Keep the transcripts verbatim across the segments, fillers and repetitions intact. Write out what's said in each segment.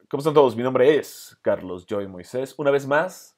¿Cómo están todos? Mi nombre es Carlos Joy Moisés. Una vez más,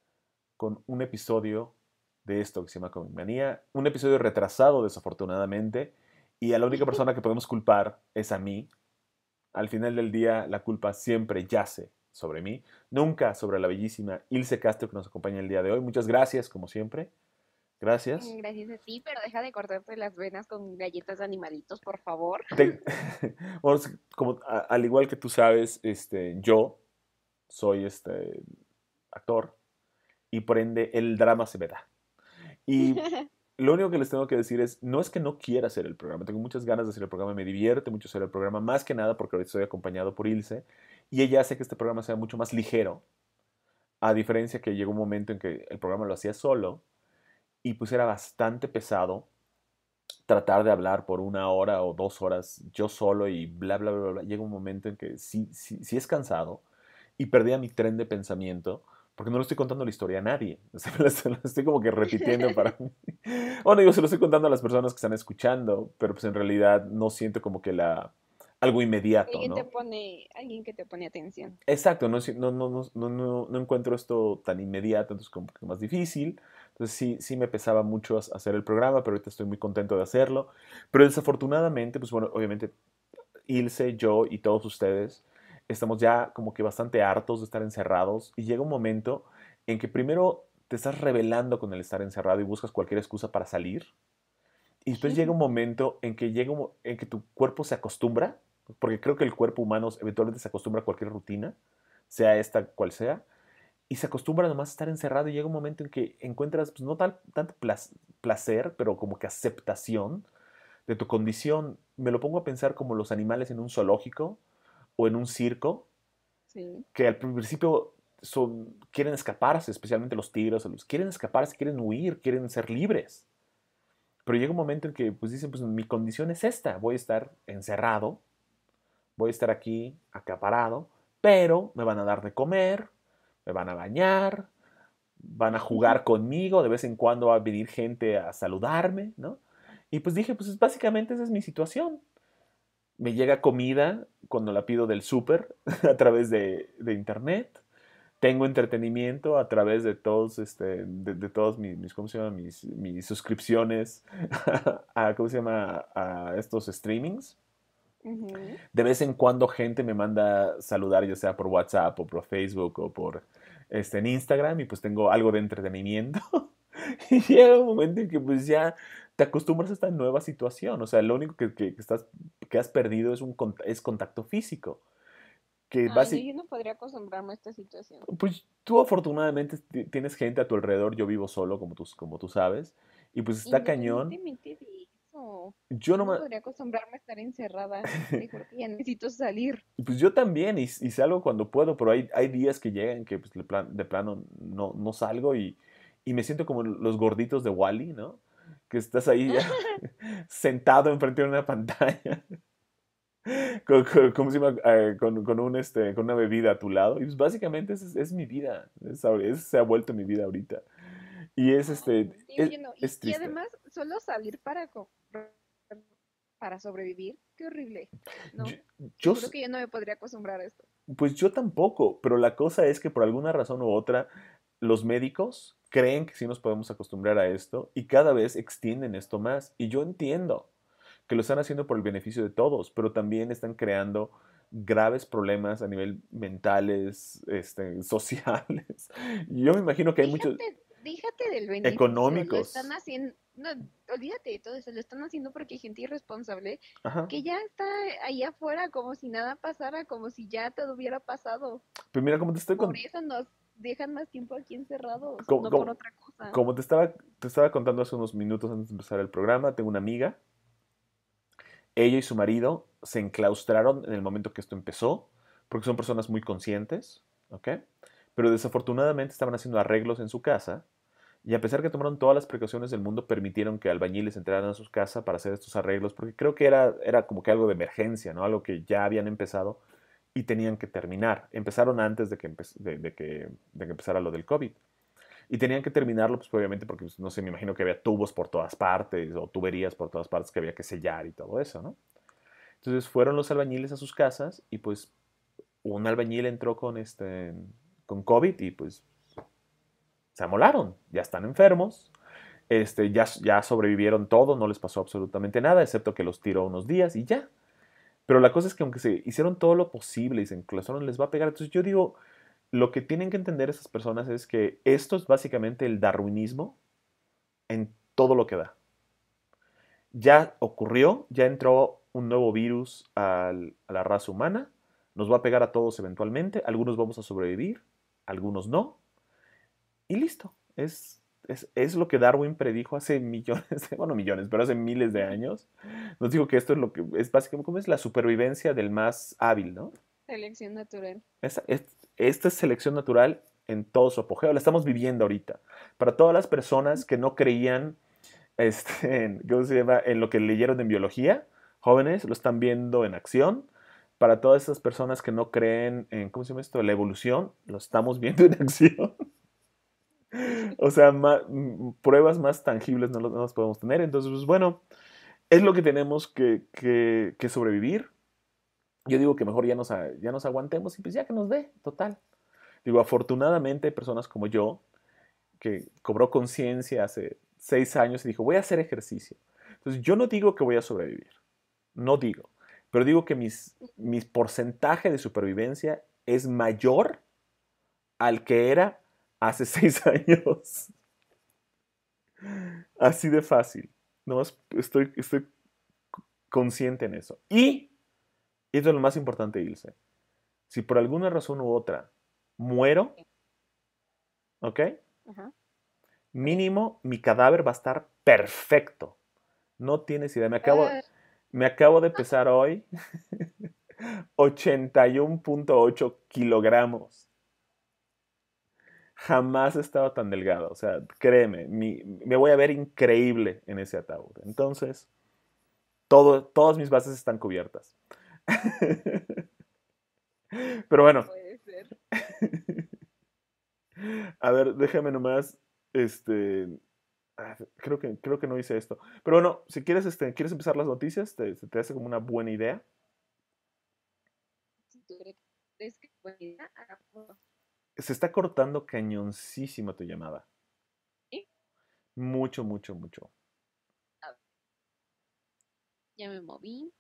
con un episodio de esto que se llama Comic Manía. Un episodio retrasado, desafortunadamente. Y a la única persona que podemos culpar es a mí. Al final del día, la culpa siempre yace sobre mí. Nunca sobre la bellísima Ilse Castro que nos acompaña el día de hoy. Muchas gracias, como siempre. Gracias. Gracias a ti, pero deja de cortarte las venas con galletas de animalitos, por favor. Te- bueno, como, a- al igual que tú sabes, este, yo soy este, actor y por ende el drama se me da. Y lo único que les tengo que decir es, no es que no quiera hacer el programa, tengo muchas ganas de hacer el programa, me divierte mucho hacer el programa, más que nada porque ahorita estoy acompañado por Ilse y ella hace que este programa sea mucho más ligero, a diferencia que llegó un momento en que el programa lo hacía solo y pues era bastante pesado tratar de hablar por una hora o dos horas yo solo y bla, bla, bla, bla. Llega un momento en que sí, sí, sí es cansado y perdía mi tren de pensamiento porque no le estoy contando la historia a nadie. Se lo estoy, lo estoy como que repitiendo para mí. Bueno, yo se lo estoy contando a las personas que están escuchando, pero pues en realidad no siento como que la algo inmediato, Alguien te ¿no? pone, alguien que te pone atención. Exacto, no, si- no, no, no, no, no- no encuentro esto tan inmediato, entonces como que más difícil. Entonces sí, sí me pesaba mucho as- hacer el programa, pero ahorita estoy muy contento de hacerlo. Pero desafortunadamente, pues bueno, obviamente Ilse, yo y todos ustedes estamos ya como que bastante hartos de estar encerrados y llega un momento en que primero te estás rebelando con el estar encerrado y buscas cualquier excusa para salir. Y después llega un momento en que, llega un mo- en que tu cuerpo se acostumbra, porque creo que el cuerpo humano eventualmente se acostumbra a cualquier rutina, sea esta cual sea, y se acostumbra nomás a estar encerrado y llega un momento en que encuentras, pues no tal, tanto plas- placer, pero como que aceptación de tu condición. Me lo pongo a pensar como los animales en un zoológico o en un circo, Sí. que al principio son, quieren escaparse, especialmente los tigres, los, quieren escaparse, quieren huir, quieren ser libres. Pero llega un momento en que pues dicen, pues mi condición es esta, voy a estar encerrado, voy a estar aquí acaparado, pero me van a dar de comer, me van a bañar, van a jugar conmigo, de vez en cuando va a venir gente a saludarme, ¿no? Y pues dije, pues básicamente esa es mi situación. Me llega comida cuando la pido del súper a través de, de internet. Tengo entretenimiento a través de todos, este, de, de todos mis, mis, ¿cómo se llama? Mis, mis suscripciones a, ¿cómo se llama? A estos streamings. Ujú. De vez en cuando gente me manda saludar, ya sea por WhatsApp o por Facebook o por este, en Instagram, y pues tengo algo de entretenimiento. Y llega un momento en que pues ya te acostumbras a esta nueva situación. O sea, lo único que, que, que estás, que has perdido es, un, es contacto físico. Que Ay, no, básicamente yo no podría acostumbrarme a esta situación. pues tú afortunadamente tienes gente a tu alrededor, yo vivo solo, como tú, como tú sabes, y pues está cañón. Independientemente de eso, Yo yo no no me... podría acostumbrarme a estar encerrada. Te juro que ya necesito salir. Pues yo también, y, y salgo cuando puedo, pero hay, hay días que llegan que pues, de, plan- de plano no, no salgo y, y me siento como los gorditos de Wally, ¿no? Que estás ahí ya sentado enfrente de una pantalla, con, con- ¿cómo se llama? Eh, con, con un, este, con una bebida a tu lado. Y pues básicamente esa es, es mi vida, es, es- se ha vuelto mi vida ahorita. Y es, Ay, este, digo es, yo no. Y, es y triste. además, solo salir para co- para sobrevivir, qué horrible. Yo, No, te yo juro que yo no me podría acostumbrar a esto. Pues yo tampoco, pero la cosa es que por alguna razón u otra, los médicos creen que sí nos podemos acostumbrar a esto y cada vez extienden esto más. Y yo entiendo que lo están haciendo por el beneficio de todos, pero también están creando graves problemas a nivel mentales, este, sociales. Yo me imagino que hay muchos Déjate, déjate del beneficio, lo están económicos. haciendo, no, olvídate de todo eso, lo están haciendo porque hay gente irresponsable Ajá. que ya está ahí afuera como si nada pasara, como si ya todo hubiera pasado. Pero mira, como te estoy Por con- eso nos dejan más tiempo aquí encerrados, como, no por como- otra cosa. como te estaba, te estaba contando hace unos minutos antes de empezar el programa, tengo una amiga. Ella y su marido se enclaustraron en el momento que esto empezó, porque son personas muy conscientes, ¿ok? Pero desafortunadamente estaban haciendo arreglos en su casa y a pesar que tomaron todas las precauciones del mundo, permitieron que albañiles entraran a su casa para hacer estos arreglos, porque creo que era, era como que algo de emergencia, ¿no? Algo que ya habían empezado y tenían que terminar. Empezaron antes de que, empe de, de que, de que empezara lo del COVID. Y tenían que terminarlo, pues obviamente, porque pues, no sé, me imagino que había tubos por todas partes o tuberías por todas partes que había que sellar y todo eso, ¿no? Entonces fueron los albañiles a sus casas y pues un albañil entró con, este, con COVID y pues se amolaron, ya están enfermos, este, ya, ya sobrevivieron todo, no les pasó absolutamente nada, excepto que los tiró unos días y ya. Pero la cosa es que aunque se hicieron todo lo posible y se enclausaron, les va a pegar. Entonces yo digo, lo que tienen que entender esas personas es que esto es básicamente el darwinismo en todo lo que da. Ya ocurrió, ya entró un nuevo virus al, a la raza humana, nos va a pegar a todos eventualmente, algunos vamos a sobrevivir, algunos no, y listo. Es, es, es lo que Darwin predijo hace millones, de, bueno, millones, pero hace miles de años. Nos dijo que esto es lo que es básicamente como es la supervivencia del más hábil, ¿no? Selección natural. Esta es, esta es selección natural en todo su apogeo. La estamos viviendo ahorita. Para todas las personas que no creían este, en, ¿cómo se llama? En lo que leyeron en biología, jóvenes, lo están viendo en acción. Para todas esas personas que no creen en, ¿cómo se llama esto? La evolución, lo estamos viendo en acción. Sí. O sea, ma- m- pruebas más tangibles no, lo- no las podemos tener. Entonces, pues bueno, es lo que tenemos que, que- que sobrevivir. Yo digo que mejor ya nos, a- ya nos aguantemos y pues ya que nos dé, total. Digo, afortunadamente hay personas como yo que cobró conciencia hace seis años y dijo, voy a hacer ejercicio. Entonces, yo no digo que voy a sobrevivir, no digo, pero digo que mis, mis porcentaje de supervivencia es mayor al que era hace seis años. Así de fácil. No, estoy, estoy consciente en eso. Y esto es lo más importante, Ilse. Si por alguna razón u otra muero, ¿ok? Ajá. Ok. Mínimo mi cadáver va a estar perfecto. No tienes idea. Me acabo, Ah, me acabo de pesar hoy ochenta y uno punto ocho kilogramos. Jamás he estado tan delgado. O sea, créeme, mi- me voy a ver increíble en ese ataúd. Entonces, todo, todas mis bases están cubiertas. Pero no bueno, puede ser. a ver, déjame nomás, este, ah, creo que, creo que no hice esto. Pero bueno, si quieres, este, ¿quieres empezar las noticias? ¿Te, se te hace como una buena idea? Si tú crees que es buena idea, hagámoslo. Se está cortando cañoncísimo tu llamada. ¿Sí? Mucho, mucho, mucho. A ver, ya me moví.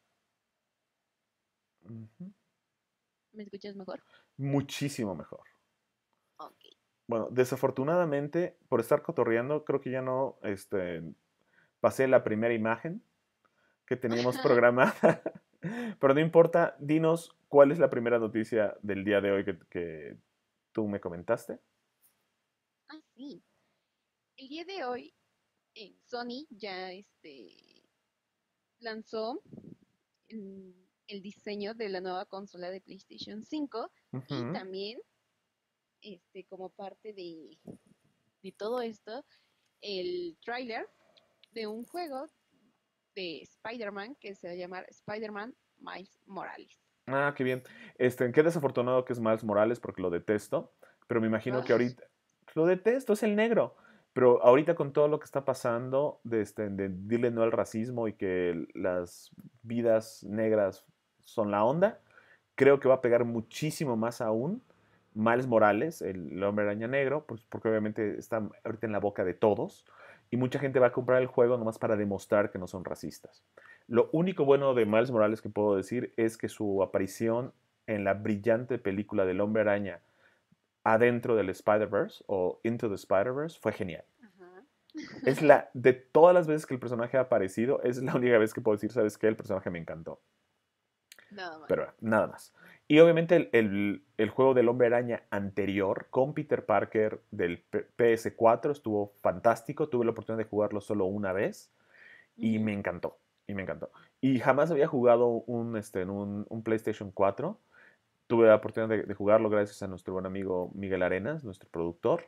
Ujú. ¿Me escuchas mejor? Muchísimo mejor. Ok. Bueno, desafortunadamente, por estar cotorreando, creo que ya no este, pasé la primera imagen que teníamos programada. Pero no importa, dinos cuál es la primera noticia del día de hoy que, que tú me comentaste. Ah, sí. El día de hoy, eh, Sony ya este, lanzó el, el diseño de la nueva consola de PlayStation cinco y Ujú. también, este, como parte de, de todo esto, el tráiler de un juego de Spider-Man que se va a llamar Spider-Man Miles Morales. Ah, qué bien. Este, qué desafortunado que es Miles Morales porque lo detesto, pero me imagino que Ay, ahorita lo detesto, es el negro. Pero ahorita con todo lo que está pasando, de, este, de dile no al racismo y que las vidas negras son la onda, creo que va a pegar muchísimo más aún Miles Morales, el, el hombre araña negro, pues porque obviamente está ahorita en la boca de todos y mucha gente va a comprar el juego nomás para demostrar que no son racistas. Lo único bueno de Miles Morales que puedo decir es que su aparición en la brillante película del Hombre Araña adentro del Spider-Verse o Into the Spider-Verse fue genial. ajá. Es la, de todas las veces que el personaje ha aparecido, es la única vez que puedo decir, ¿sabes qué? El personaje me encantó. Nada más. Pero nada más. Y obviamente el, el, el juego del Hombre Araña anterior con Peter Parker del P S cuatro estuvo fantástico. Tuve la oportunidad de jugarlo solo una vez y Ujú. me encantó. Y me encantó. Y jamás había jugado un, este, en un, un PlayStation cuatro. Tuve la oportunidad de, de, jugarlo gracias a nuestro buen amigo Miguel Arenas, nuestro productor.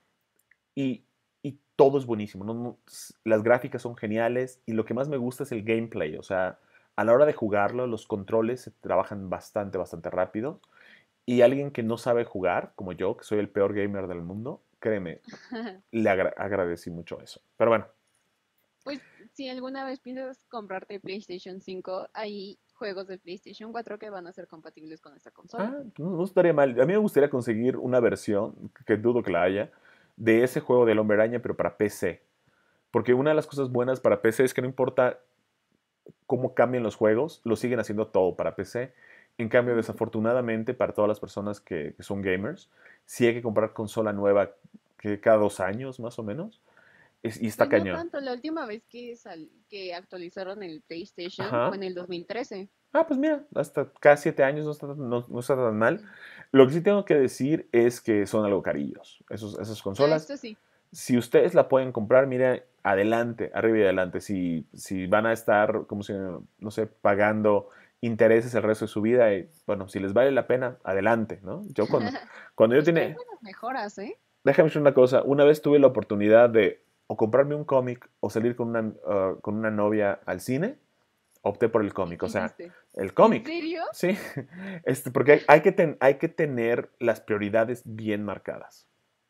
Y, y todo es buenísimo. ¿No? No, las gráficas son geniales y lo que más me gusta es el gameplay. O sea, a la hora de jugarlo, los controles se trabajan bastante, bastante rápido. Y alguien que no sabe jugar, como yo, que soy el peor gamer del mundo, créeme, le agra agradecí mucho eso. Pero bueno. Pues si alguna vez piensas comprarte PlayStation cinco, hay juegos del PlayStation cuatro que van a ser compatibles con esta consola. Ah, no, no estaría mal. A mí me gustaría conseguir una versión, que dudo que la haya, de ese juego del Hombre Araña, pero para P C. Porque una de las cosas buenas para P C es que no importa cómo cambien los juegos, lo siguen haciendo todo para P C. En cambio, Ujú. desafortunadamente, para todas las personas que, que son gamers, sí hay que comprar consola nueva que cada dos años, más o menos. Es- y está Pues no cañón. tanto, la última vez que, sal- que actualizaron el PlayStation fue Ajá. en el dos mil trece. Ah, pues mira, hasta cada siete años no está, no, no está tan mal. Mm. Lo que sí tengo que decir es que son algo carillos. Esos, esas Ah, consolas, esto sí. si ustedes la pueden comprar, mira, adelante, arriba y adelante. Si, si van a estar, como si, no sé, pagando intereses el resto de su vida, y, bueno, si les vale la pena, adelante, ¿no? Yo cuando, cuando yo Es que hay tenía, buenas mejoras, ¿eh? déjame decir una cosa, una vez tuve la oportunidad de o comprarme un cómic o salir con una, uh, con una novia al cine, opté por el ¿Y cómic, qué o sea, hiciste? el ¿En cómic, serio? ¿sí? Este, porque hay, hay que ten- hay que tener las prioridades bien marcadas,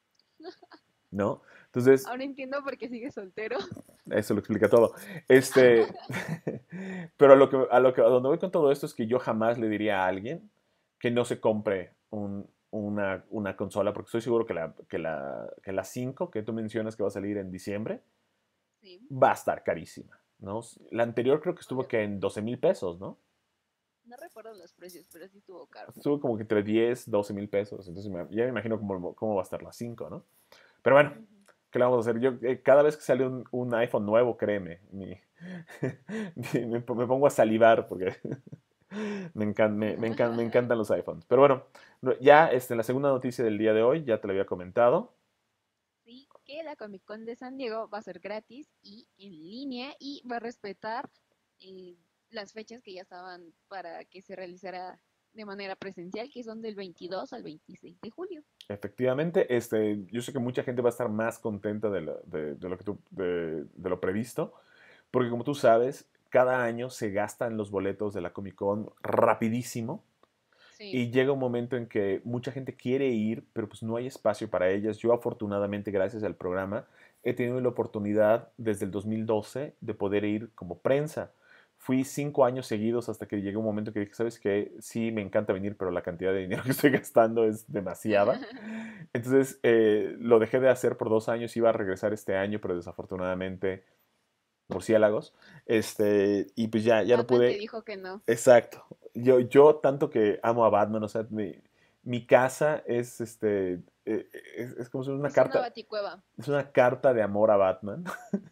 ¿no? Entonces, Ahora entiendo por qué sigues soltero. eso lo explica todo. Este, pero a lo que, a lo que, a donde voy con todo esto es que yo jamás le diría a alguien que no se compre un- una, una consola, porque estoy seguro que la, que la, que la cinco que tú mencionas que va a salir en diciembre, Sí, va a estar carísima, ¿no? La anterior creo que estuvo obvio. que en doce mil pesos, ¿no? No recuerdo los precios, pero sí estuvo caro. Estuvo como que entre diez, doce mil pesos. Entonces me- ya me imagino cómo, cómo va a estar la cinco, ¿no? Pero bueno, Ujú. ¿qué le vamos a hacer? Yo, eh, cada vez que sale un, un iPhone nuevo, créeme, mi- mi- me, me pongo a salivar porque me, encan- me, me encan- me encantan los iPhones. Pero bueno, no- ya este, la segunda noticia del día de hoy, ya te la había comentado. Sí, que la Comic Con de San Diego va a ser gratis y en línea y va a respetar eh, las fechas que ya estaban para que se realizara de manera presencial, que son del veintidós al veintiséis de julio. Efectivamente, este, yo sé que mucha gente va a estar más contenta de, lo- de- de lo que tú- de- de lo previsto, porque como tú sabes, cada año se gastan los boletos de la Comic Con rapidísimo Sí. y llega un momento en que mucha gente quiere ir, pero pues no hay espacio para ellas. Yo afortunadamente, gracias al programa, he tenido la oportunidad desde el dos mil doce de poder ir como prensa. Fui cinco años seguidos hasta que llegó un momento que dije, ¿sabes qué? Sí, me encanta venir, pero la cantidad de dinero que estoy gastando es demasiada. Entonces, eh, lo dejé de hacer por dos años, iba a regresar este año, pero desafortunadamente, murciélagos, este, y pues ya, ya no Batman te pude. dijo que no. Exacto. Yo, yo tanto que amo a Batman, o sea, mi, mi casa es, este, eh, es, es como si fuera una Es una carta, baticueva. es una carta de amor a Batman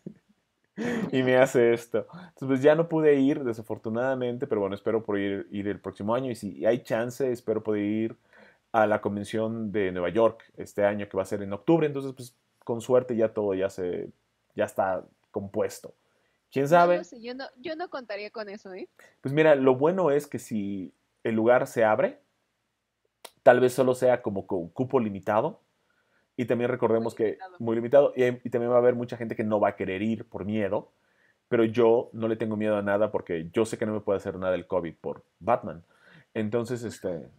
y me hace esto. Entonces, pues ya no pude ir, desafortunadamente, pero bueno, espero por ir, ir el próximo año y si hay chance, espero poder ir a la convención de Nueva York este año que va a ser en octubre, entonces pues con suerte ya todo ya se, ya está compuesto. ¿Quién No lo sabe? sé, yo no, yo no contaría con eso, ¿eh? Pues mira, lo bueno es que si el lugar se abre, tal vez solo sea como con cupo limitado. Y también Muy recordemos que limitado. muy limitado. Y, y también va a haber mucha gente que no va a querer ir por miedo. Pero yo no le tengo miedo a nada porque yo sé que no me puede hacer nada el COVID por Batman. Entonces, este,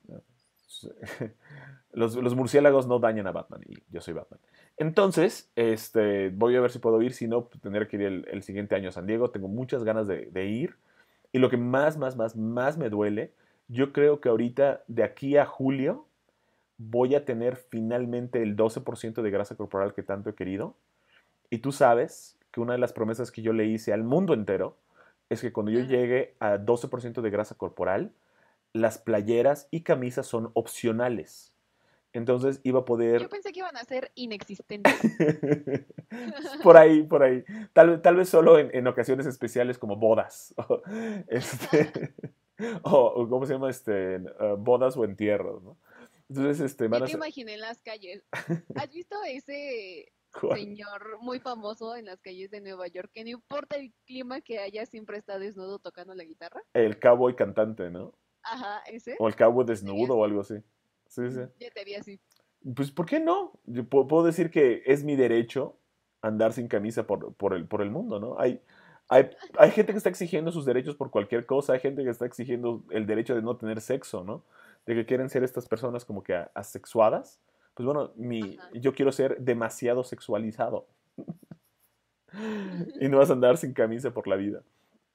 los, los murciélagos no dañan a Batman y yo soy Batman. Entonces, este, voy a ver si puedo ir. Si no, pues, tendré que ir el, el siguiente año a San Diego. Tengo muchas ganas de, de ir. Y lo que más, más, más, más me duele, yo creo que ahorita, de aquí a julio, voy a tener finalmente el doce por ciento de grasa corporal que tanto he querido. Y tú sabes que una de las promesas que yo le hice al mundo entero es que cuando yo Ajá. llegue a doce por ciento de grasa corporal, las playeras y camisas son opcionales. Entonces iba a Yo poder... pensé que iban a ser inexistentes. por ahí, por ahí. Tal, tal vez solo en, en ocasiones especiales como bodas. O, este, o, o ¿cómo se llama? Este, uh, bodas o entierros, ¿no? Entonces, este, Yo van a te ser... imaginé en las calles. ¿Has visto ese ¿Cuál? señor muy famoso en las calles de Nueva York que no importa el clima que haya, siempre está desnudo tocando la guitarra? El cowboy cantante, ¿no? Ajá, ese. O el cowboy Yo te vi desnudo o así. algo así. Sí, sí. Yo te vi así. Pues, ¿por qué no? Yo pu- puedo decir que es mi derecho andar sin camisa por, por el, por el mundo, ¿no? Hay, hay, hay gente que está exigiendo sus derechos por cualquier cosa, hay gente que está exigiendo el derecho de no tener sexo, ¿no? De que quieren ser estas personas como que a- asexuadas. Pues bueno, mi, Ajá. yo quiero ser demasiado sexualizado y no vas a andar sin camisa por la vida.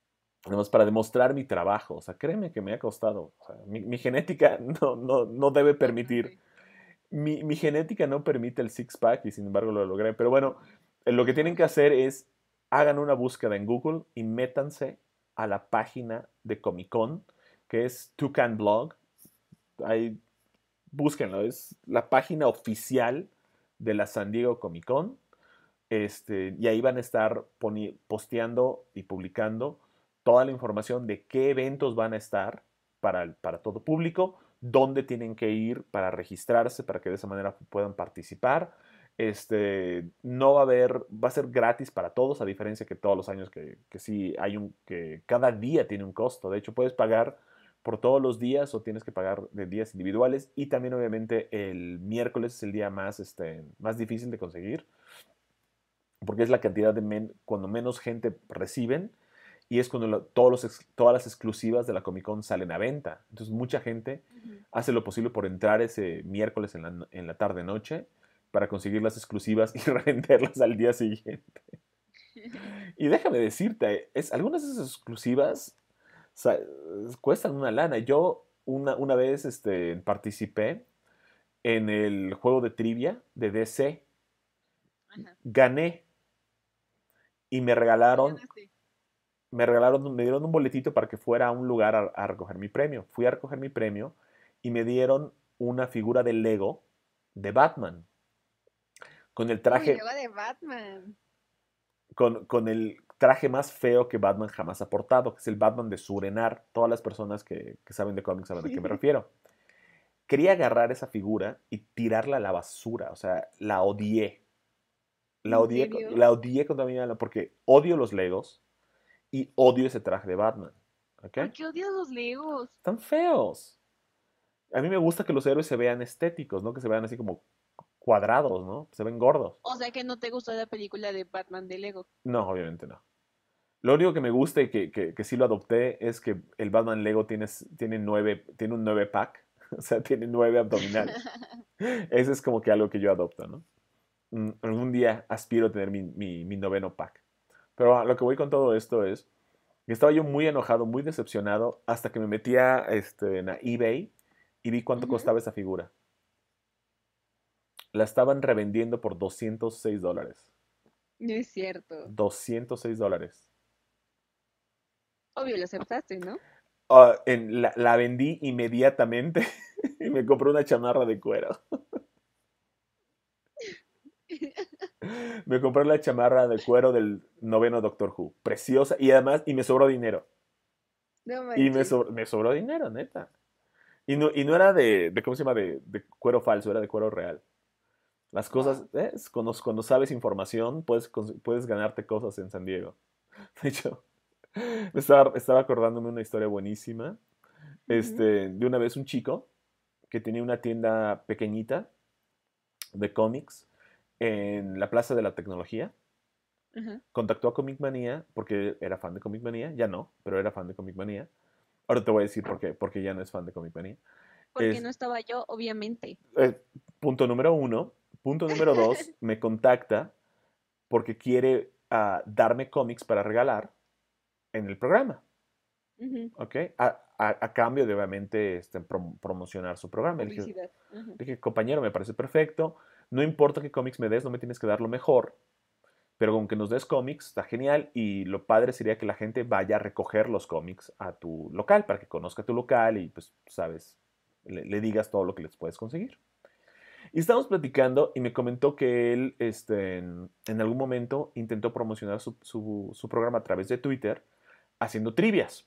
Además, para demostrar mi trabajo. O sea, créeme que me ha costado. O sea, mi, mi genética no, no, no debe permitir. Bastante. Mi, mi genética no permite el six-pack y sin embargo lo logré. Pero bueno, eh, lo que tienen que hacer es hagan una búsqueda en Google y métanse a la página de Comic Con, que es Toucan Blog. Ahí búsquenlo, es la página oficial de la San Diego Comic Con. Este, y ahí van a estar posteando y publicando toda la información de qué eventos van a estar para, para todo público, dónde tienen que ir para registrarse, para que de esa manera puedan participar. Este, no va a haber, va a ser gratis para todos, a diferencia que todos los años que, que sí hay un, que cada día tiene un costo. De hecho, puedes pagar por todos los días o tienes que pagar de días individuales. Y también, obviamente, el miércoles es el día más, este, más difícil de conseguir porque es la cantidad de men cuando menos gente reciben y es cuando lo, todos los todas las exclusivas de la Comic Con salen a venta. Entonces mucha gente Ujú. hace lo posible por entrar ese miércoles en la, en la tarde noche para conseguir las exclusivas y revenderlas al día siguiente. Y déjame decirte, es, algunas de esas exclusivas o sea, cuestan una lana. Yo una, una vez este, participé en el juego de trivia de D C, Ajá. gané y me ¿Qué regalaron ganaste? me regalaron, me dieron un boletito para que fuera a un lugar a, a recoger mi premio. Fui a recoger mi premio y me dieron una figura de Lego de Batman, con el Uy, traje, luego de Batman. con, con el traje más feo que Batman jamás ha portado, que es el Batman de Surenar. Todas las personas que, que saben de cómics saben a qué me refiero. Quería agarrar esa figura y tirarla a la basura, o sea, la odié. La ¿En odié, serio? la odié contra mi alma porque odio los Legos y odio ese traje de Batman. ¿Ok? ¿Por qué odias los Legos? Están feos. A mí me gusta que los héroes se vean estéticos, ¿no? Que se vean así como cuadrados, ¿no? Se ven gordos. O sea que no te gustó la película de Batman de Lego. No, obviamente no. Lo único que me gusta y que, que, que sí lo adopté es que el Batman Lego tiene, tiene, nueve, tiene un nueve pack. O sea, tiene nueve abdominales. Ese es como que algo que yo adopto, ¿no? Mm, Algún día aspiro a tener mi, mi, mi noveno pack. Pero a lo que voy con todo esto es que estaba yo muy enojado, muy decepcionado, hasta que me metía este, en eBay y vi cuánto Ujú. costaba esa figura. La estaban revendiendo por doscientos seis dólares. No es cierto. doscientos seis dólares. Obvio, lo aceptaste, ¿no? Uh, en, la, la, vendí inmediatamente y me compré una chamarra de cuero. Me compré la chamarra de cuero del noveno Doctor Who. Preciosa. Y además, y me sobró dinero. No Y me, manches. so, me sobró dinero, neta. Y no, y no era de, de, ¿cómo se llama? De, de cuero falso, era de cuero real. Las cosas, Wow. ¿eh? cuando, cuando sabes información, puedes, puedes ganarte cosas en San Diego. De hecho, estaba, estaba acordándome una historia buenísima. Ujú, Este, de una vez un chico que tenía una tienda pequeñita de cómics en la Plaza de la Tecnología. ajá. Contactó a Comic Manía porque era fan de Comic Manía. Ya no, pero era fan de Comic Manía. Ahora te voy a decir por qué, porque ya no es fan de Comic Manía. Porque Es, no estaba yo, obviamente. eh, punto número uno. Punto número dos, me contacta porque quiere uh, darme cómics para regalar en el programa. Ujú, ¿Ok? A, a, a cambio de obviamente este, prom promocionar su programa. Le dije, publicidad. Ajá. le dije, compañero, me parece perfecto. No importa qué cómics me des, no me tienes que dar lo mejor. Pero con que nos des cómics, está genial. Y lo padre sería que la gente vaya a recoger los cómics a tu local para que conozca tu local y, pues, sabes, le, le digas todo lo que les puedes conseguir. Y estábamos platicando y me comentó que él este, en, en algún momento intentó promocionar su, su, su, programa a través de Twitter haciendo trivias.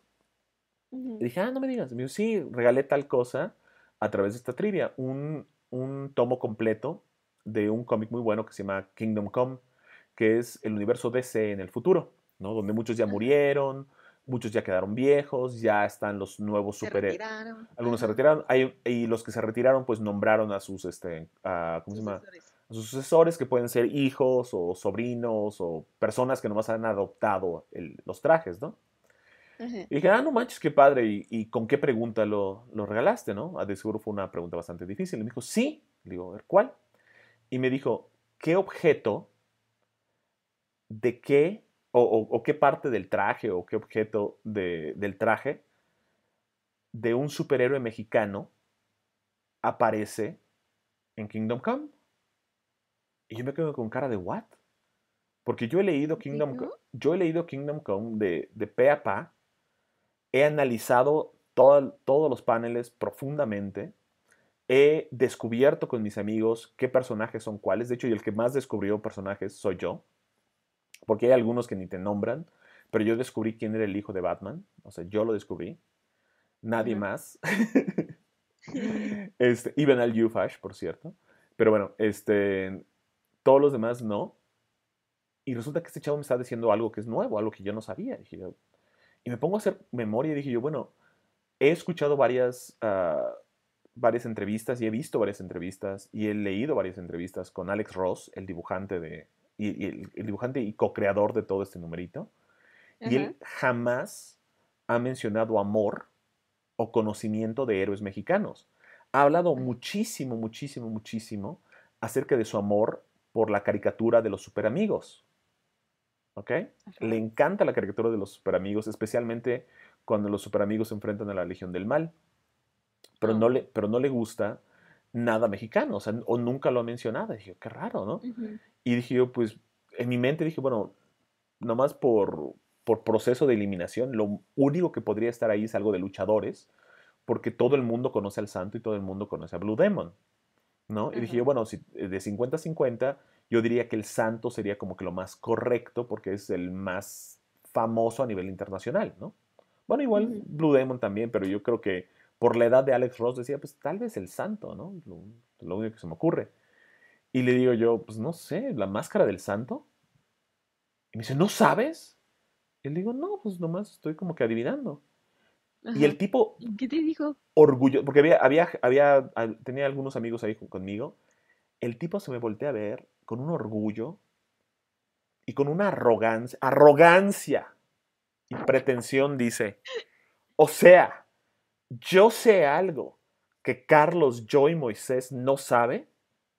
Y Ujú. dije, ah, no me digas. Me dijo, sí, regalé tal cosa a través de esta trivia. Un, un tomo completo de un cómic muy bueno que se llama Kingdom Come, que es el universo D C en el futuro, ¿no? Donde muchos ya Ajá. murieron, muchos ya quedaron viejos, ya están los nuevos Se super... retiraron. Algunos se Ajá. retiraron, hay, y los que se retiraron pues nombraron a sus, este, a, ¿cómo se llama? Sucesores. A sus sucesores, que pueden ser hijos o sobrinos o personas que nomás han adoptado el, los trajes, ¿no? Ajá. Y dije, ah, no manches, qué padre. ¿Y, y con qué pregunta lo, lo regalaste, no? Ah, de seguro fue una pregunta bastante difícil. Y me dijo, sí. Le digo, a ver, ¿cuál? Y me dijo, ¿qué objeto de qué o, o, o qué parte del traje o qué objeto de, del traje de un superhéroe mexicano aparece en Kingdom Come. Y yo me quedo con cara de ¿what? Porque yo he leído ¿En Kingdom, serio? yo he leído Kingdom Come de, de pe a pa, he analizado todo, todos los paneles profundamente, he descubierto con mis amigos qué personajes son cuáles. De hecho, y el que más descubrió personajes soy yo, porque hay algunos que ni te nombran, pero yo descubrí quién era el hijo de Batman. O sea, yo lo descubrí, nadie Ajá. más. este, Even al Yufash, por cierto. Pero bueno, este, todos los demás no. Y resulta que este chavo me está diciendo algo que es nuevo, algo que yo no sabía. Dije yo, y me pongo a hacer memoria y dije yo, bueno, he escuchado varias, uh, varias entrevistas y he visto varias entrevistas y he leído varias entrevistas con Alex Ross, el dibujante de, y, y el, el, dibujante y co-creador de todo este numerito. Y Ajá. él jamás ha mencionado amor o conocimiento de héroes mexicanos. Ha hablado Ajá. muchísimo, muchísimo, muchísimo acerca de su amor por la caricatura de los superamigos. ¿Ok? Le Ajá. encanta la caricatura de los superamigos, especialmente cuando los superamigos se enfrentan a la Legión del Mal. Pero no le, Oh. pero no le gusta nada mexicano, o sea, o nunca lo ha mencionado. Y dije, qué raro, ¿no? Ujú. Y dije yo, pues, en mi mente dije, bueno, nomás por, por proceso de eliminación, lo único que podría estar ahí es algo de luchadores, porque todo el mundo conoce al Santo y todo el mundo conoce a Blue Demon, ¿no? Y dije yo, Ajá. bueno, si, de cincuenta a cincuenta, yo diría que el Santo sería como que lo más correcto, porque es el más famoso a nivel internacional, ¿no? Bueno, igual Ujú. Blue Demon también, pero yo creo que por la edad de Alex Ross decía, pues tal vez el Santo, ¿no? Lo, lo único que se me ocurre. Y le digo yo, pues no sé, la máscara del Santo. Y me dice, ¿no sabes? Y le digo, no, pues nomás estoy como que adivinando. Y Ajá. el tipo ¿Y qué te dijo? orgullo, porque había, había, había, tenía algunos amigos ahí conmigo, el tipo se me voltea a ver con un orgullo y con una arrogancia, arrogancia y pretensión, dice, o sea, yo sé algo que Carlos, yo y Moisés no sabe.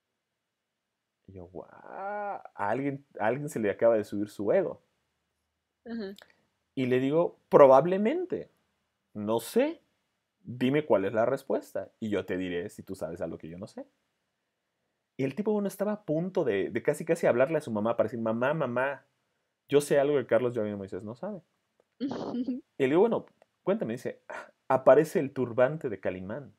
Y yo, guau, a alguien, a alguien se le acaba de subir su ego. Ajá. Y le digo, probablemente, no sé, dime cuál es la respuesta y yo te diré si tú sabes algo que yo no sé. Y el tipo uno estaba a punto de, de casi casi hablarle a su mamá para decir, mamá, mamá, yo sé algo que Carlos Joaquín Moisés no sabe. Y le digo, bueno, cuéntame, dice, aparece el turbante de Calimán.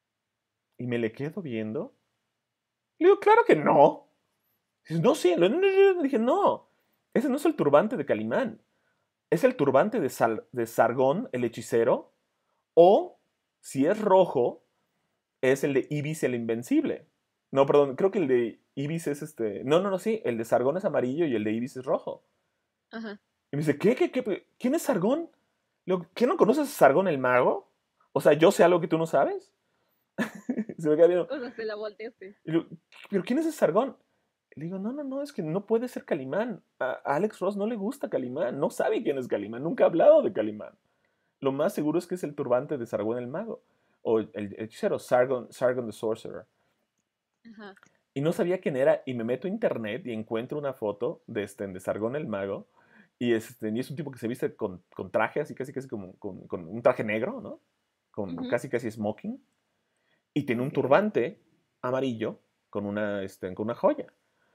Y me le quedo viendo. Le digo, claro que no. Dice, no, sí, no, no, no, no. Dije, no, ese no es el turbante de Calimán. Es el turbante de, Sal, de Sargón, el hechicero, o, si es rojo, es el de Ibis el Invencible. No, perdón, creo que el de Ibis es este. No, no, no, sí, el de Sargón es amarillo y el de Ibis es rojo. Ajá. Y me dice, ¿qué, qué, qué? ¿Quién es Sargón? Le digo, ¿qué no conoces a Sargón el mago? O sea, yo sé algo que tú no sabes. Se me queda viendo. O sea, se la volteaste. Y le digo, ¿pero quién es ese Sargón? Le digo, no, no, no, es que no puede ser Calimán. A Alex Ross no le gusta Calimán, no sabe quién es Calimán, nunca ha hablado de Calimán. Lo más seguro es que es el turbante de Sargón el mago. O el hechicero, Sargon, Sargon the Sorcerer. Ajá. Y no sabía quién era, y me meto a internet y encuentro una foto de, este, de Sargón el mago, y, este, y es un tipo que se viste con, con traje, así casi casi como con, con un traje negro, ¿no? Con Ujú. casi casi smoking, y tiene un Ok. turbante amarillo con una, este, con una joya.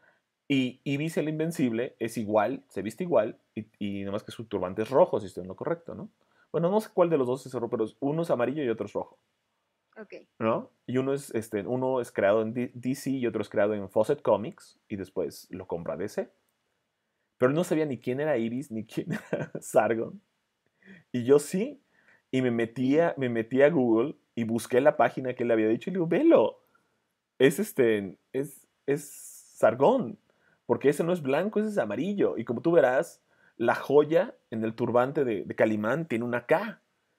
Y Ibis el Invencible es igual, se viste igual, y, y nada más que su turbante es rojo, si estoy en lo correcto, ¿no? Bueno, no sé cuál de los dos es rojo, pero uno es amarillo y otro es rojo. Ok. ¿No? Y uno es, este, uno es creado en D C y otro es creado en Fawcett Comics y después lo compra D C. Pero no sabía ni quién era Iris ni quién era Sargon. Y yo sí. Y me metí a, me metí a Google y busqué la página que él había dicho y le digo, velo. Es este, es, es Sargón. Porque ese no es blanco, ese es amarillo. Y como tú verás, la joya en el turbante de, de Calimán tiene una K.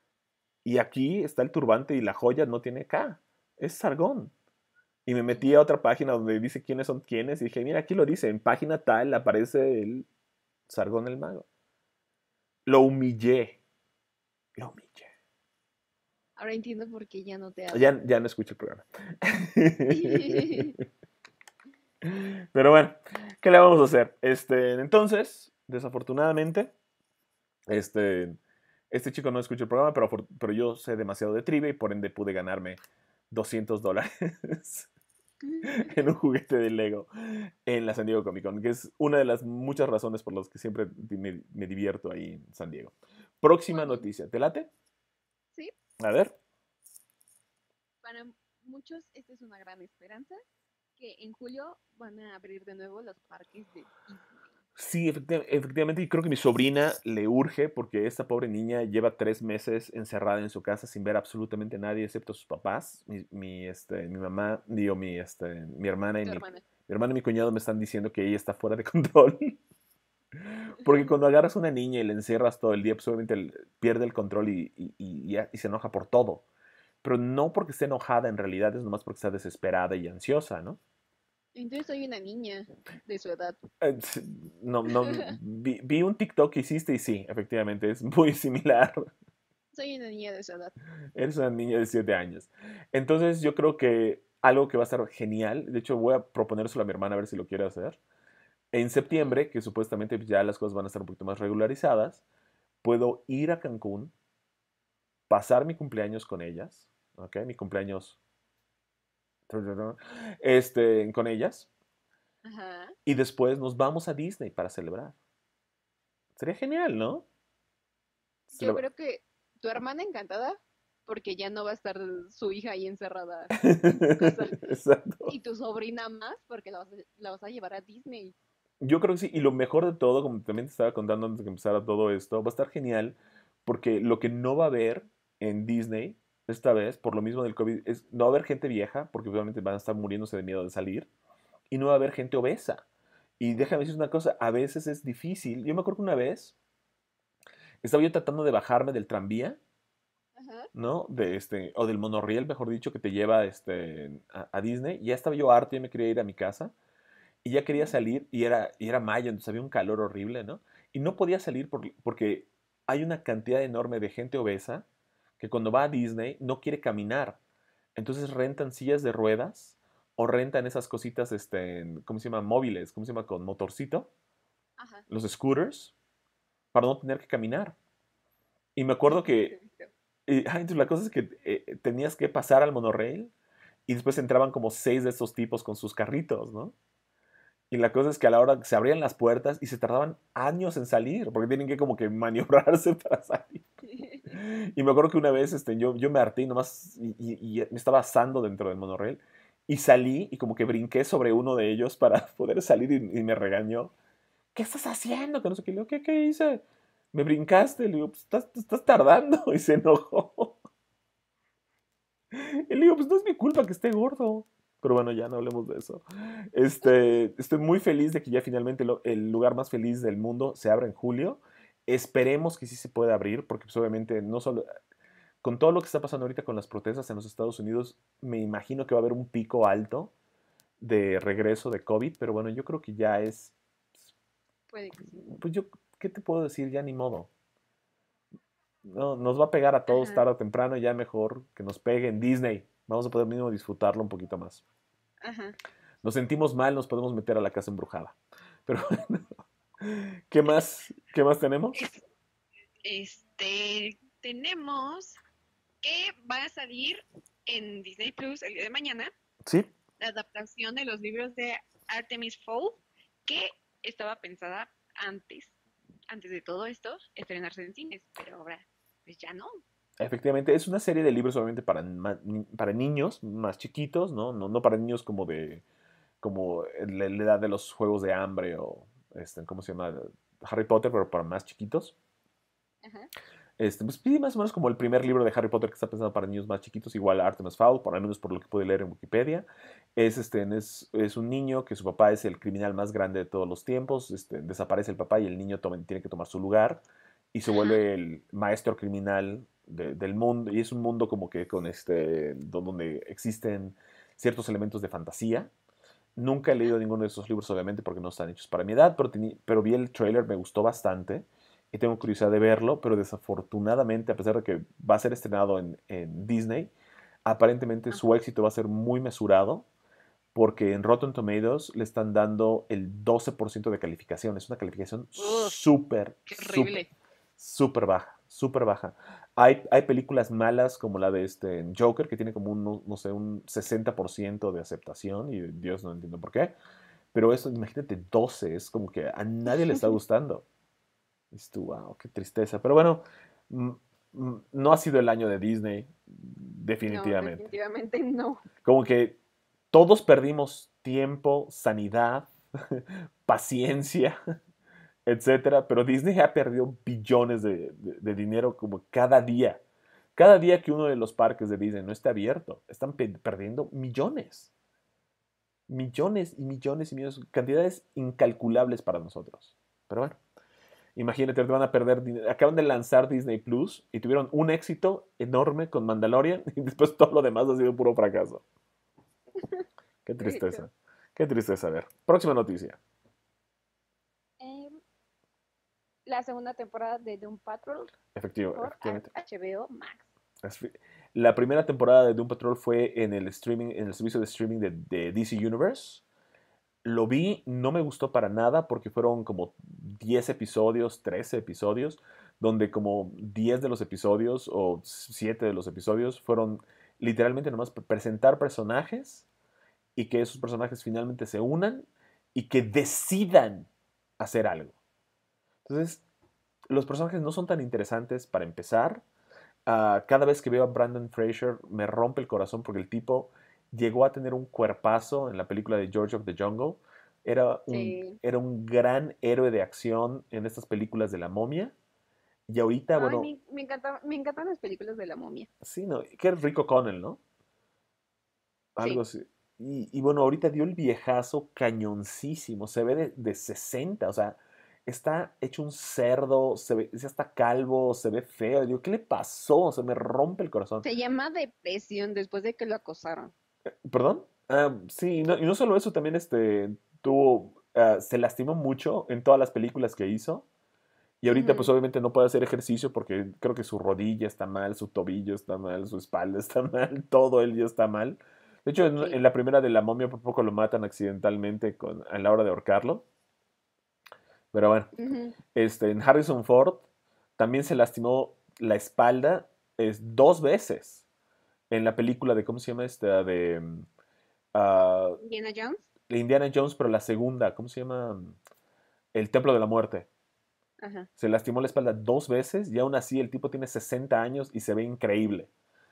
Y aquí está el turbante y la joya no tiene K. Es Sargón. Y me metí a Ujú. otra página donde dice quiénes son quiénes y dije, mira, aquí lo dice, en página tal aparece el Sargón el mago. Lo humillé, lo humillé. Ahora entiendo por qué ya no te habla. Ya, ya no escucho el programa. Pero bueno, ¿qué le vamos a hacer? Este, entonces, desafortunadamente, este, este chico no escucha el programa, pero, pero yo sé demasiado de trivia y por ende pude ganarme doscientos dólares en un juguete de Lego en la San Diego Comic Con, que es una de las muchas razones por las que siempre me, me divierto ahí en San Diego. Próxima Muy bien. noticia, ¿te late? Sí. A ver. Para muchos esta es una gran esperanza, que en julio van a abrir de nuevo los parques de Disney. Sí, efecti- efectivamente, y creo que mi sobrina le urge porque esta pobre niña lleva tres meses encerrada en su casa sin ver absolutamente a nadie excepto sus papás. Mi, mi, este, mi mamá, digo, mi, este, mi hermana y Tu mi, hermana. mi hermano y mi cuñado me están diciendo que ella está fuera de control. Porque cuando agarras a una niña y la encierras todo el día, pues obviamente el- pierde el control y, y, y- y se enoja por todo. Pero no porque esté enojada en realidad, es nomás porque está desesperada y ansiosa, ¿no? Entonces soy una niña de su edad. Eh, sí, No, no, vi, vi un TikTok que hiciste y sí, efectivamente, es muy similar. Soy una niña de su edad. Eres una niña de siete años. Entonces yo creo que algo que va a estar genial, de hecho voy a proponérselo a mi hermana a ver si lo quiere hacer. En Ujú. septiembre, que supuestamente ya las cosas van a estar un poquito más regularizadas, puedo ir a Cancún, pasar mi cumpleaños con ellas, ¿ok? Mi cumpleaños este, con ellas, Ajá. y después nos vamos a Disney para celebrar. Sería genial, ¿no? Yo Celebra- creo que tu hermana encantada, porque ya no va a estar su hija ahí encerrada en su casa. Exacto. Y tu sobrina más, porque la vas a, la vas a llevar a Disney. Yo creo que sí, y lo mejor de todo, como también te estaba contando antes de que empezara todo esto, va a estar genial porque lo que no va a haber en Disney esta vez, por lo mismo del COVID, es no va a haber gente vieja, porque obviamente van a estar muriéndose de miedo de salir, y no va a haber gente obesa. Y déjame decir una cosa, a veces es difícil. Yo me acuerdo que una vez estaba yo tratando de bajarme del tranvía, Ajá. ¿no? De este, o del monorriel, mejor dicho, que te lleva este, a, a Disney. Y ya estaba yo harto, ya me quería ir a mi casa. Y ya quería Ujú. salir y era, y era mayo, entonces había un calor horrible, ¿no? Y no podía salir por- porque hay una cantidad enorme de gente obesa que cuando va a Disney no quiere caminar. Entonces rentan sillas de ruedas o rentan esas cositas, este, ¿cómo se llama? Móviles, ¿cómo se llama? Con motorcito, Ajá. los scooters, para no tener que caminar. Y me Sí, acuerdo sí, los he que, visto. eh, ay, entonces la cosa es que eh, tenías que pasar al monorail y después entraban como seis de estos tipos con sus carritos, ¿no? Y la cosa es que a la hora que se abrían las puertas y se tardaban años en salir, porque tienen que como que maniobrarse para salir. Y me acuerdo que una vez este, yo, yo me harté y nomás y, y- y me estaba asando dentro del monorriel y salí y como que brinqué sobre uno de ellos para poder salir y, y me regañó. ¿Qué estás haciendo? Que no sé qué. Le digo, ¿qué, qué hice? Me brincaste. Le digo, pues estás, estás tardando. Y se enojó. Y le digo, pues no es mi culpa que esté gordo. Pero bueno, ya no hablemos de eso. Este, estoy muy feliz de que ya finalmente lo- el lugar más feliz del mundo se abra en julio. Esperemos que sí se pueda abrir, porque pues, obviamente no solo... Con todo lo que está pasando ahorita con las protestas en los Estados Unidos, me imagino que va a haber un pico alto de regreso de COVID, pero bueno, yo creo que ya es... Puede que sí. Pues yo, ¿qué te puedo decir? Ya ni modo. No, nos va a pegar a todos Ajá. tarde o temprano, ya mejor que nos pegue en Disney. Vamos a poder mismo disfrutarlo un poquito más. Ajá. Nos sentimos mal, nos podemos meter a la casa embrujada. Pero bueno, ¿qué más, qué más tenemos? Es- Este, tenemos que va a salir en Disney Plus el día de mañana Sí, la adaptación de los libros de Artemis Fowl, que estaba pensada antes, antes de todo esto, estrenarse en cines, pero ahora pues ya no. efectivamente, es una serie de libros obviamente para, ma- ni- para niños más chiquitos, ¿no? No, no para niños como de como la, la edad de los Juegos de Hambre o, este, ¿cómo se llama? Harry Potter, pero para más chiquitos. Ajá. Este, pues sí, más o menos como el primer libro de Harry Potter que está pensado para niños más chiquitos, igual a Artemis Fowl, por al menos por lo que pude leer en Wikipedia. Es, este, es, es un niño que su papá es el criminal más grande de todos los tiempos. Este, desaparece el papá y el niño toma- tiene que tomar su lugar y se Ajá. vuelve el maestro criminal de- del mundo. Y es un mundo como que con este, donde existen ciertos elementos de fantasía. Nunca he Ajá. leído ninguno de esos libros, obviamente, porque no están hechos para mi edad, pero, tení- pero vi el trailer, me gustó bastante y tengo curiosidad de verlo, pero desafortunadamente, a pesar de que va a ser estrenado en, en Disney, aparentemente su Ajá. éxito va a ser muy mesurado porque en Rotten Tomatoes le están dando el doce por ciento de calificación. Es una calificación Uf, súper, qué súper, horrible. súper baja, súper baja. Hay, hay películas malas como la de este Joker, que tiene como un, no, no sé, un sesenta por ciento de aceptación, y Dios no entiendo por qué. Pero eso, imagínate, doce, es como que a nadie le está gustando. Es tú, wow, qué tristeza. Pero bueno, mm, mm, no ha sido el año de Disney, No, definitivamente. definitivamente no. Como que todos perdimos tiempo, sanidad, paciencia, etcétera, pero Disney ha perdido billones de, de- de dinero como cada día. Cada día que uno de los parques de Disney no esté abierto, están pe- perdiendo millones, millones y millones y millones, cantidades incalculables para nosotros. Pero bueno, imagínate, te van a perder dinero. Acaban de lanzar Disney Plus y tuvieron un éxito enorme con Mandalorian y después todo lo demás ha sido puro fracaso. Qué De hecho. tristeza. Qué tristeza. A ver. Próxima noticia. Em, la segunda temporada de Doom Patrol Efectivo, por efectivamente. H B O Max. La primera temporada de Doom Patrol fue en el streaming, en el servicio de streaming de, de D C Universe. Lo vi, no me gustó para nada porque fueron como diez episodios, trece episodios, donde como diez de los episodios o siete de los episodios fueron literalmente nomás presentar personajes y que esos personajes finalmente se unan y que decidan hacer algo. Entonces, los personajes no son tan interesantes para empezar. Uh, cada vez que veo a Brandon Fraser me rompe el corazón porque el tipo llegó a tener un cuerpazo en la película de George of the Jungle. Era un, Sí. era un gran héroe de acción en estas películas de la momia. Y ahorita, Ay, bueno, me, me encanta, me encantan las películas de la momia. sí, ¿no? Que es Rico Connell, ¿no? Algo Sí. así. Y, y bueno, ahorita dio el viejazo cañoncísimo. Se ve de, de sesenta, o sea, está hecho un cerdo, se ve, ya está calvo, se ve feo. Digo, ¿qué le pasó? O sea, me rompe el corazón. Se llama depresión después de que lo acosaron. ¿Perdón? Ah, sí, y no, y no solo eso, también este, tuvo, ah, se lastimó mucho en todas las películas que hizo. Y ahorita pues Ujú, obviamente no puede hacer ejercicio porque creo que su rodilla está mal, su tobillo está mal, su espalda está mal, todo él ya está mal. De hecho, en, sí. en la primera de la momia por poco lo matan accidentalmente con, a la hora de ahorcarlo. Pero bueno, Ujú. este, en Harrison Ford también se lastimó la espalda es, dos veces en la película de, ¿cómo se llama esta? De... ah, Indiana Jones. de Indiana Jones, pero la segunda, ¿cómo se llama? El Templo de la Muerte. Ajá. Se lastimó la espalda dos veces y aún así el tipo tiene sesenta años y se ve increíble.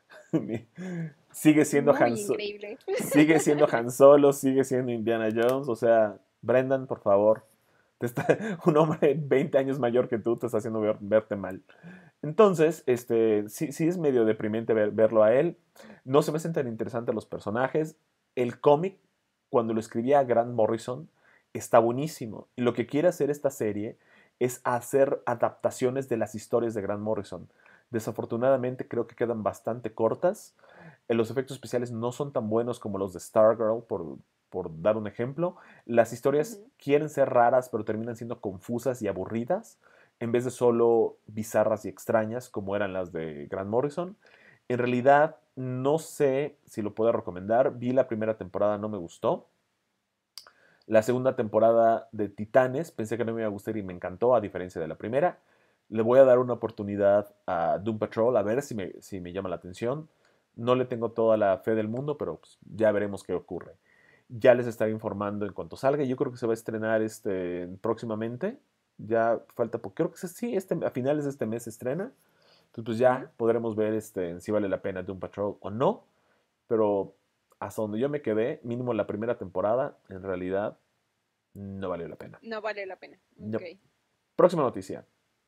sigue siendo Han Muy So- increíble. sigue siendo Han Solo, sigue siendo Indiana Jones, o sea, Brendan, por favor, te está, un hombre veinte años mayor que tú te está haciendo ver- verte mal. Entonces, este, sí, sí es medio deprimente ver- verlo a él. No se me hacen tan interesantes los personajes. El cómic, cuando lo escribía Grant Morrison, está buenísimo. Y lo que quiere hacer esta serie es hacer adaptaciones de las historias de Grant Morrison. Desafortunadamente creo que quedan bastante cortas. Eh, Los efectos especiales no son tan buenos como los de Stargirl, por, por dar un ejemplo. Las historias Ujú. quieren ser raras, pero terminan siendo confusas y aburridas en vez de solo bizarras y extrañas como eran las de Grant Morrison. En realidad, no sé si lo puedo recomendar. Vi la primera temporada, no me gustó. La segunda temporada de Titanes, pensé que no me iba a gustar y me encantó, a diferencia de la primera. Le voy a dar una oportunidad a Doom Patrol, a ver si me, si me llama la atención. No le tengo toda la fe del mundo, pero pues, ya veremos qué ocurre. Ya les estaré informando en cuanto salga. Yo creo que se va a estrenar este, próximamente. Ya falta, po- creo que sí, este, a finales de este mes se estrena. Entonces, pues Ujú. ya podremos ver este, si vale la pena Doom Patrol o no. Pero hasta donde yo me quedé, mínimo la primera temporada, en realidad no valió la pena. No vale la pena. No. Ok. Próxima noticia.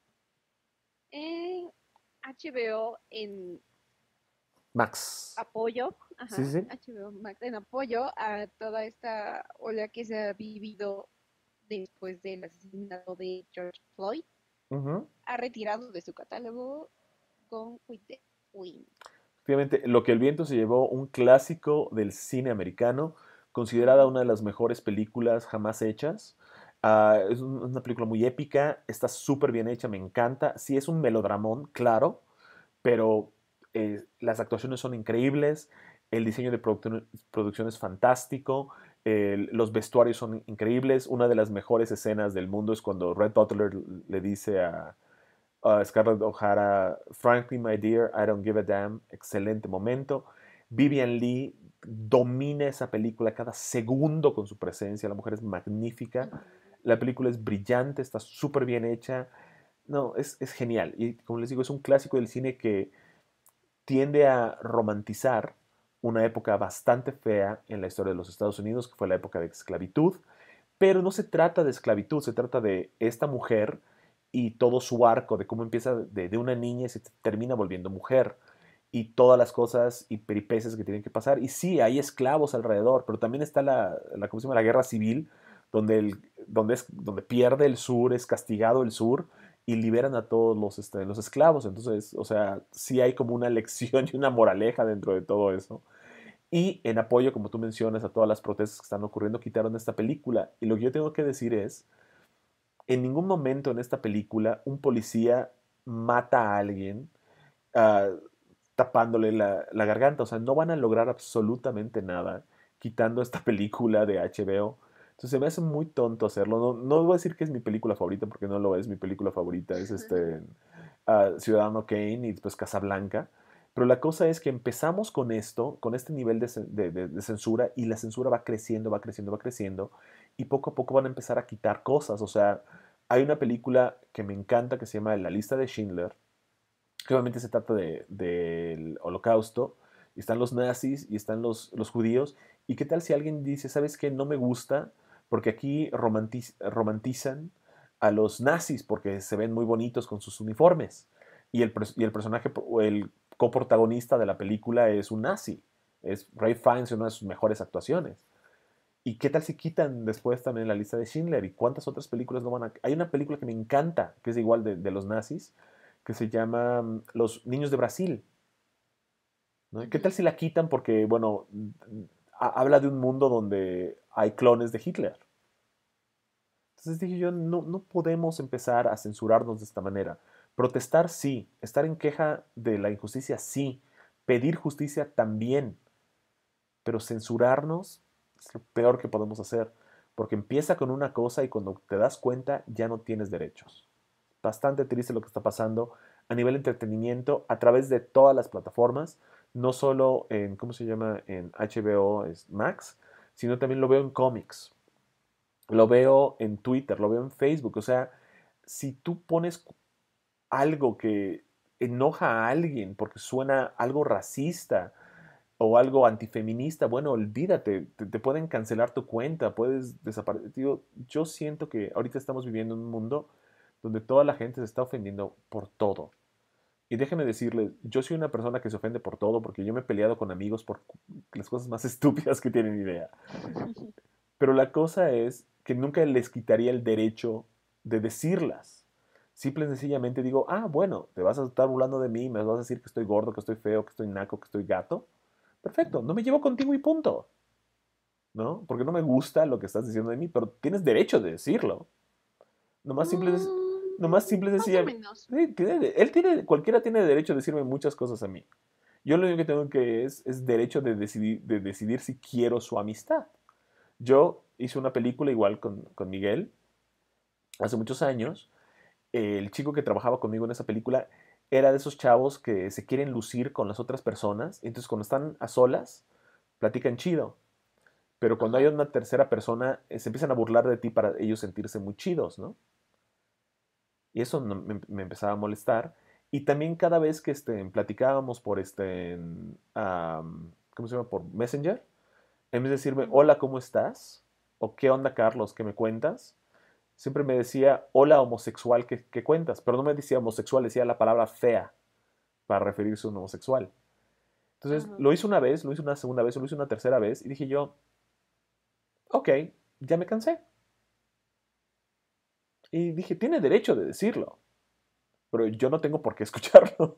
En H B O en Max. apoyo, Sí, ajá, sí, sí. H B O Max en apoyo a toda esta ola que se ha vivido después del asesinato de George Floyd, Ujú. ha retirado de su catálogo con With the Wind. Efectivamente, Lo que el viento se llevó, un clásico del cine americano, considerada Ujú. una de las mejores películas jamás hechas. Ah, es un- una película muy épica, está súper bien hecha, me encanta. Sí, es un melodramón, claro, pero eh, las actuaciones son increíbles. el diseño de producción, producción es fantástico, el, los vestuarios son increíbles. Una de las mejores escenas del mundo es cuando Red Butler le dice a, a Scarlett O'Hara, frankly, my dear, I don't give a damn. Excelente momento. Vivian Lee domina esa película cada segundo con su presencia. La mujer es magnífica. Ujú. La película es brillante, está súper bien hecha. No, es, es genial. Y como les digo, es un clásico del cine que tiende a romantizar una época bastante fea en la historia de los Estados Unidos, que fue la época de esclavitud, pero no se trata de esclavitud, se trata de esta mujer y todo su arco, de cómo empieza de, de una niña y se termina volviendo mujer, y todas las cosas y peripecias que tienen que pasar. Y sí, hay esclavos alrededor, pero también está la, la, ¿cómo se llama? La guerra civil, donde, el, donde, es, donde pierde el sur, es castigado el sur, y liberan a todos los, este, los esclavos. Entonces, o sea, sí hay como una lección y una moraleja dentro de todo eso. Y en apoyo, como tú mencionas, a todas las protestas que están ocurriendo, quitaron esta película. Y lo que yo tengo que decir es, en ningún momento en esta película un policía mata a alguien uh, tapándole la, la, garganta. O sea, no van a lograr absolutamente nada quitando esta película de H B O. Entonces se me hace muy tonto hacerlo. No, no voy a decir que es mi película favorita porque no lo es. Mi película favorita es este uh, Ciudadano Kane y después Casablanca. Pero la cosa es que empezamos con esto, con este nivel de, de, de, de, censura, y la censura va creciendo, va creciendo, va creciendo, y poco a poco van a empezar a quitar cosas. O sea, hay una película que me encanta que se llama La lista de Schindler, que obviamente se trata del de, holocausto, y están los nazis y están los, los judíos, y qué tal si alguien dice, ¿sabes qué? No me gusta, porque aquí romantiz, romantizan a los nazis porque se ven muy bonitos con sus uniformes, y el, y el personaje, o el coprotagonista de la película es un nazi, es Ray Fiennes, una de sus mejores actuaciones. ¿Y qué tal si quitan después también la lista de Schindler? ¿Y cuántas otras películas no van a...? Hay una película que me encanta, que es igual de, de los nazis, que se llama mm, Los Niños de Brasil, ¿no? ¿Qué tal Ujú. si la quitan porque, bueno, habla de un mundo donde hay clones de Hitler? Entonces dije yo, no, no podemos empezar a censurarnos de esta manera. Protestar sí, estar en queja de la injusticia sí, pedir justicia también, pero censurarnos es lo peor que podemos hacer, porque empieza con una cosa y cuando te das cuenta ya no tienes derechos. Bastante triste lo que está pasando a nivel de entretenimiento a través de todas las plataformas, no solo en, ¿cómo se llama? En H B O Max, sino también lo veo en cómics, lo veo en Twitter, lo veo en Facebook. O sea, si tú pones algo que enoja a alguien porque suena algo racista o algo antifeminista, bueno, olvídate, te, te pueden cancelar tu cuenta, puedes desaparecer. Digo, yo siento que ahorita estamos viviendo en un mundo donde toda la gente se está ofendiendo por todo. Y déjeme decirles, yo soy una persona que se ofende por todo porque yo me he peleado con amigos por las cosas más estúpidas que tienen idea. Pero la cosa es que nunca les quitaría el derecho de decirlas. Simple y sencillamente digo, ah, bueno, te vas a estar burlando de mí, me vas a decir que estoy gordo, que estoy feo, que estoy naco, que estoy gato. Perfecto, no me llevo contigo y punto, ¿no? Porque no me gusta lo que estás diciendo de mí, pero tienes derecho de decirlo. Nomás simple, nomás Mm, simple y más o sencillamente, menos. sí, tiene- él tiene, cualquiera tiene derecho a decirme muchas cosas a mí. Yo lo único que tengo que es, es derecho de decidir, de decidir si quiero su amistad. Yo hice una película igual con, con Miguel hace muchos años. El chico que trabajaba conmigo en esa película era de esos chavos que se quieren lucir con las otras personas. Entonces, cuando están a solas, platican chido. Pero cuando hay Ajá. una tercera persona, eh, se empiezan a burlar de ti para ellos sentirse muy chidos, ¿no? Y eso no- me, me empezaba a molestar. Y también cada vez que este, platicábamos por este, um, ¿cómo se llama? Por Messenger, en vez de decirme, Ujú. hola, ¿cómo estás? O ¿qué onda, Carlos? ¿Qué me cuentas? Siempre me decía, hola, homosexual, ¿qué, qué cuentas? Pero no me decía homosexual, decía la palabra fea para referirse a un homosexual. Entonces, Ajá. lo hice una vez, lo hice una segunda vez, lo hice una tercera vez, y dije yo, ok, ya me cansé. Y dije, tiene derecho de decirlo, pero yo no tengo por qué escucharlo.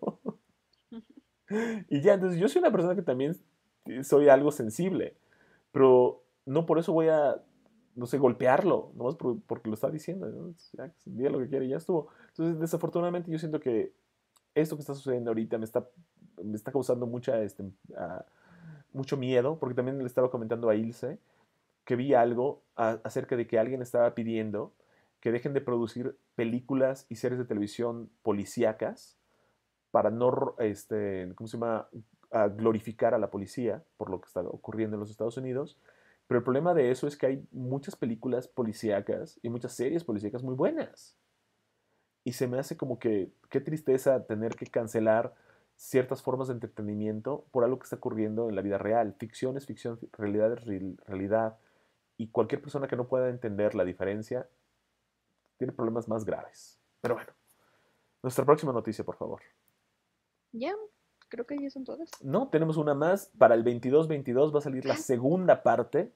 Y ya, entonces yo soy una persona que también soy algo sensible, pero no por eso voy a, no sé, golpearlo, nomás por- porque lo está diciendo, ¿no? Ya, diga lo que quiere y ya estuvo. Entonces, desafortunadamente, yo siento que esto que está sucediendo ahorita me está, me está causando mucha, este, uh, mucho miedo, porque también le estaba comentando a Ilse que vi algo a, acerca de que alguien estaba pidiendo que dejen de producir películas y series de televisión policíacas para no, este, ¿cómo se llama?, a glorificar a la policía por lo que está ocurriendo en los Estados Unidos. Pero el problema de eso es que hay muchas películas policíacas y muchas series policíacas muy buenas. Y se me hace como que, qué tristeza tener que cancelar ciertas formas de entretenimiento por algo que está ocurriendo en la vida real. Ficción es ficción, realidad es realidad. Y cualquier persona que no pueda entender la diferencia tiene problemas más graves. Pero bueno, nuestra próxima noticia, por favor. Ya, creo que ya son todas. No, tenemos una más. Para el veintidós veintidós va a salir la Ah, segunda parte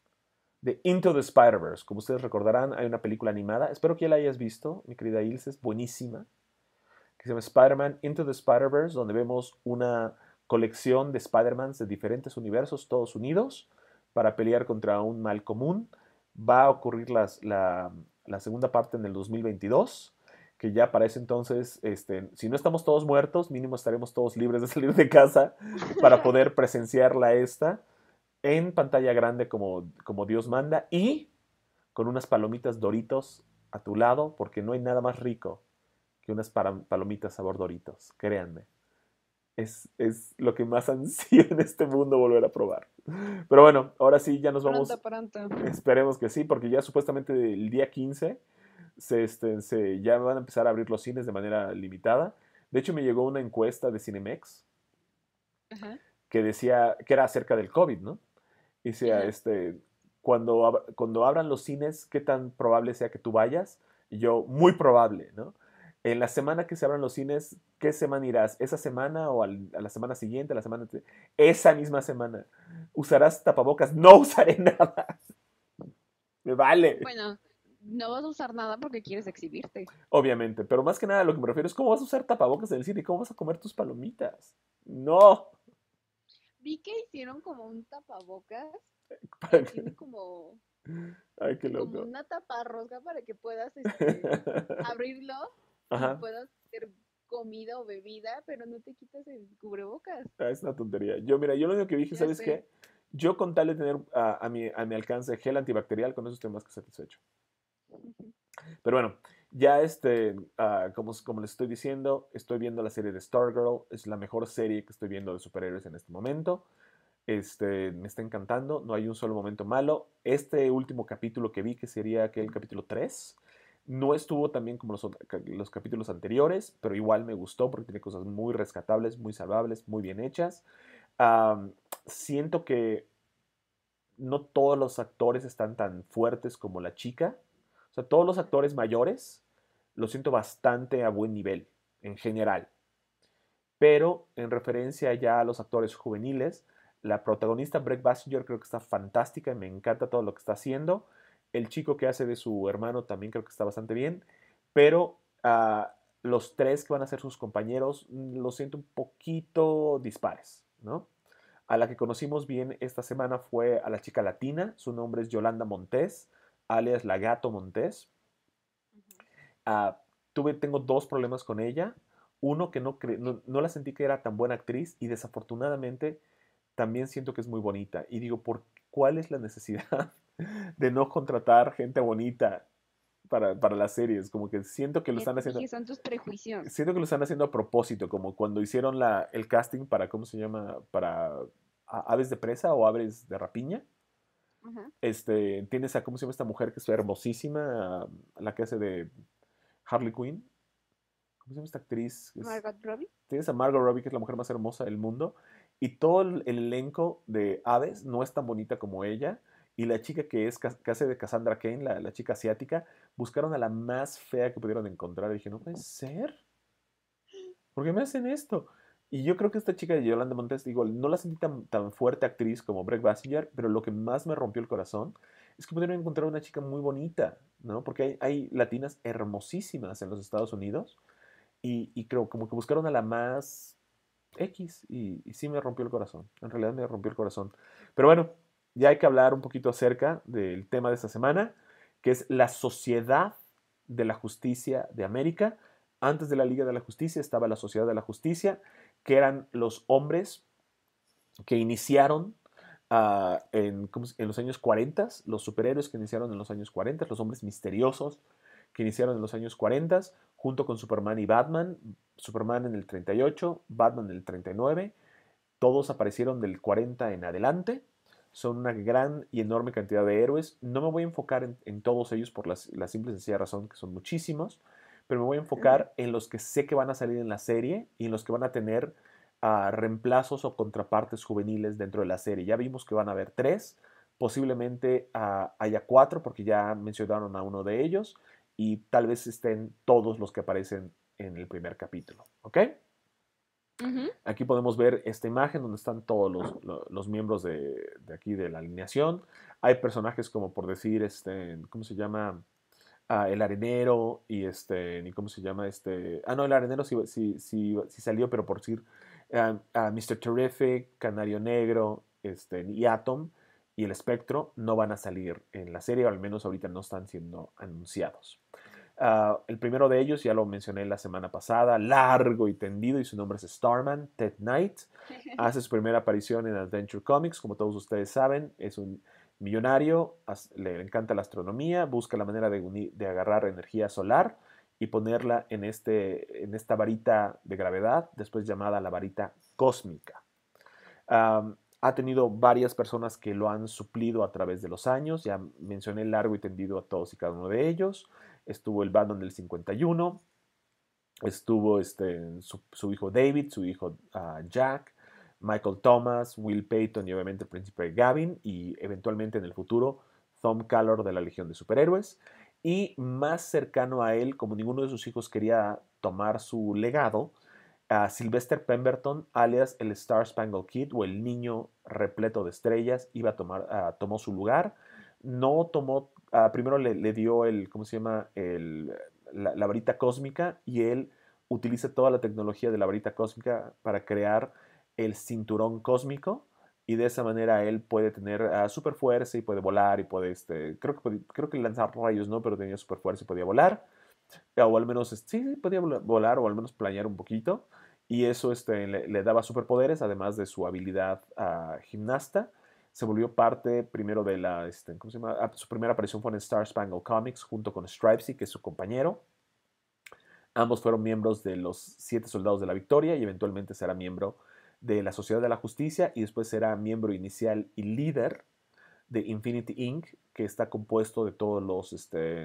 de Into the Spider-Verse. Como ustedes recordarán, hay una película animada. Espero que ya la hayas visto, mi querida Ilse. Es buenísima. Que se llama Spider-Man Into the Spider-Verse, donde vemos una colección de Spider-Mans de diferentes universos, todos unidos, para pelear contra un mal común. Va a ocurrir las, la, la segunda parte en el dos mil veintidós, que ya para ese entonces, este, si no estamos todos muertos, mínimo estaremos todos libres de salir de casa para poder presenciarla esta en pantalla grande como, como Dios manda y con unas palomitas Doritos a tu lado, porque no hay nada más rico que unas palomitas sabor Doritos, créanme. Es, es lo que más ansío en este mundo volver a probar. Pero bueno, ahora sí, ya nos vamos. Pronto, pronto. Esperemos que sí, porque ya supuestamente el día quince se, este, se, ya van a empezar a abrir los cines de manera limitada. De hecho, me llegó una encuesta de Cinemex Ajá, que decía que era acerca del COVID, ¿no? Y decía, ajá. este, cuando, ab- cuando abran los cines, ¿qué tan probable sea que tú vayas? Y yo, muy probable, ¿no? En la semana que se abran los cines, ¿qué semana irás? ¿Esa semana o al- a la semana siguiente, a la semana? te- Esa misma semana. ¿Usarás tapabocas? No usaré nada. Me vale. Bueno, no vas a usar nada porque quieres exhibirte. Obviamente, pero más que nada lo que me refiero es cómo vas a usar tapabocas en el cine y cómo vas a comer tus palomitas. No. Vi que hicieron como un tapabocas Para y que- tiene como, Ay, qué como loco. una taparrosca para que puedas este, abrirlo y Ajá. puedas hacer comida o bebida, pero no te quitas el cubrebocas. Ah, es una tontería. Yo, mira, yo lo único que dije, Ya ¿sabes sé. qué? Yo con tal de tener a, a mi, a mi alcance gel antibacterial, con eso estoy más que satisfecho. Pero bueno, ya este, ah, como, como les estoy diciendo, estoy viendo la serie de Stargirl. Es la mejor serie que estoy viendo de superhéroes en este momento. Este, me está encantando, no hay un solo momento malo. Este último capítulo que vi, que sería aquel capítulo tres, no estuvo tan bien como los, los capítulos anteriores, pero igual me gustó porque tiene cosas muy rescatables, muy salvables, muy bien hechas. Um, siento que no todos los actores están tan fuertes como la chica. O sea, todos los actores mayores los siento bastante a buen nivel, en general. Pero en referencia ya a los actores juveniles, la protagonista Brett Basinger creo que está fantástica y me encanta todo lo que está haciendo. El chico que hace de su hermano también creo que está bastante bien. Pero uh, los tres que van a ser sus compañeros mm, los siento un poquito dispares, ¿no? A la que conocimos bien esta semana fue a la chica latina. Su nombre es Yolanda Montes, alias La Gato Montes. Uh, tuve, tengo dos problemas con ella. Uno, que no, no, no la sentí que era tan buena actriz y desafortunadamente también siento que es muy bonita. Y digo, ¿por cuál es la necesidad de no contratar gente bonita para, para las series? Como que siento que lo Ya están te haciendo. dije, son tus prejuicios. Siento que lo están haciendo a propósito, como cuando hicieron la, el casting para, ¿cómo se llama? Para Aves de Presa o Aves de Rapiña. Ajá. Este, tienes a, ¿cómo se llama esta mujer que es hermosísima? La que hace de Harley Quinn. ¿Cómo se llama esta actriz? Es, Margot Robbie. tienes a Margot Robbie, que es la mujer más hermosa del mundo, y todo el, el elenco de Aves no es tan bonita como ella, y la chica que es que hace de Cassandra Cain, la, la chica asiática, buscaron a la más fea que pudieron encontrar, y dije, no puede ser, ¿por qué me hacen esto? Y yo creo que esta chica de Yolanda Montes, digo, no la sentí tan, tan fuerte actriz como Brett Basinger, pero lo que más me rompió el corazón es que pudieron encontrar una chica muy bonita, ¿no? Porque hay, hay latinas hermosísimas en los Estados Unidos, y, y creo como que buscaron a la más X y, y sí me rompió el corazón. En realidad me rompió el corazón. Pero bueno, ya hay que hablar un poquito acerca del tema de esta semana, que es la Sociedad de la Justicia de América. Antes de la Liga de la Justicia estaba la Sociedad de la Justicia, que eran los hombres que iniciaron uh, en, en los años cuarenta, los superhéroes que iniciaron en los años cuarenta, los hombres misteriosos que iniciaron en los años cuarenta, junto con Superman y Batman, Superman en el treinta y ocho, Batman en el treinta y nueve, todos aparecieron del cuarenta en adelante, son una gran y enorme cantidad de héroes. No me voy a enfocar en, en todos ellos por la, la simple y sencilla razón que son muchísimos, pero me voy a enfocar en los que sé que van a salir en la serie y en los que van a tener uh, reemplazos o contrapartes juveniles dentro de la serie. Ya vimos que van a haber tres, posiblemente uh, haya cuatro porque ya mencionaron a uno de ellos y tal vez estén todos los que aparecen en el primer capítulo, ¿ok? Uh-huh. Aquí podemos ver esta imagen donde están todos los, los, los miembros de, de, aquí de la alineación. Hay personajes como por decir, este, ¿cómo se llama? Uh, el arenero y este, ni cómo se llama este. Ah, no, el arenero sí, sí, sí, sí salió, pero por decir, uh, uh, mister Terrific, Canario Negro, este, y Atom y el Espectro no van a salir en la serie, o al menos ahorita no están siendo anunciados. Uh, el primero de ellos, ya lo mencioné la semana pasada, largo y tendido, y su nombre es Starman, Ted Knight. Hace su primera aparición en Adventure Comics, como todos ustedes saben, es un millonario, le encanta la astronomía, busca la manera de, unir, de agarrar energía solar y ponerla en, este, en esta varita de gravedad, después llamada la varita cósmica. Um, ha tenido varias personas que lo han suplido a través de los años, ya mencioné largo y tendido a todos y cada uno de ellos. Estuvo el Batman del cincuenta y uno, estuvo este, su, su hijo David, su hijo uh, Jack, Michael Thomas, Will Payton y obviamente el príncipe Gavin y eventualmente en el futuro Tom Callor de la Legión de Superhéroes. Y más cercano a él, como ninguno de sus hijos quería tomar su legado, uh, Sylvester Pemberton, alias el Star Spangled Kid o el niño repleto de estrellas, iba a tomar, uh, tomó su lugar. No tomó, uh, primero le, le, dio el, ¿cómo se llama? El, la, la varita cósmica y él utiliza toda la tecnología de la varita cósmica para crear el cinturón cósmico y de esa manera él puede tener uh, super fuerza y puede volar y puede, este, creo que, puede, creo que lanzar rayos, ¿no? Pero tenía super fuerza y podía volar. O al menos, sí, sí, podía volar o al menos planear un poquito. Y eso este, le, le daba superpoderes, además de su habilidad uh, gimnasta. Se volvió parte primero de la, este, ¿cómo se llama? Ah, su primera aparición fue en Star Spangled Comics junto con Stripesy, que es su compañero. Ambos fueron miembros de los Siete Soldados de la Victoria y eventualmente será miembro de la Sociedad de la Justicia y después será miembro inicial y líder de Infinity incorporated, que está compuesto de todos los este,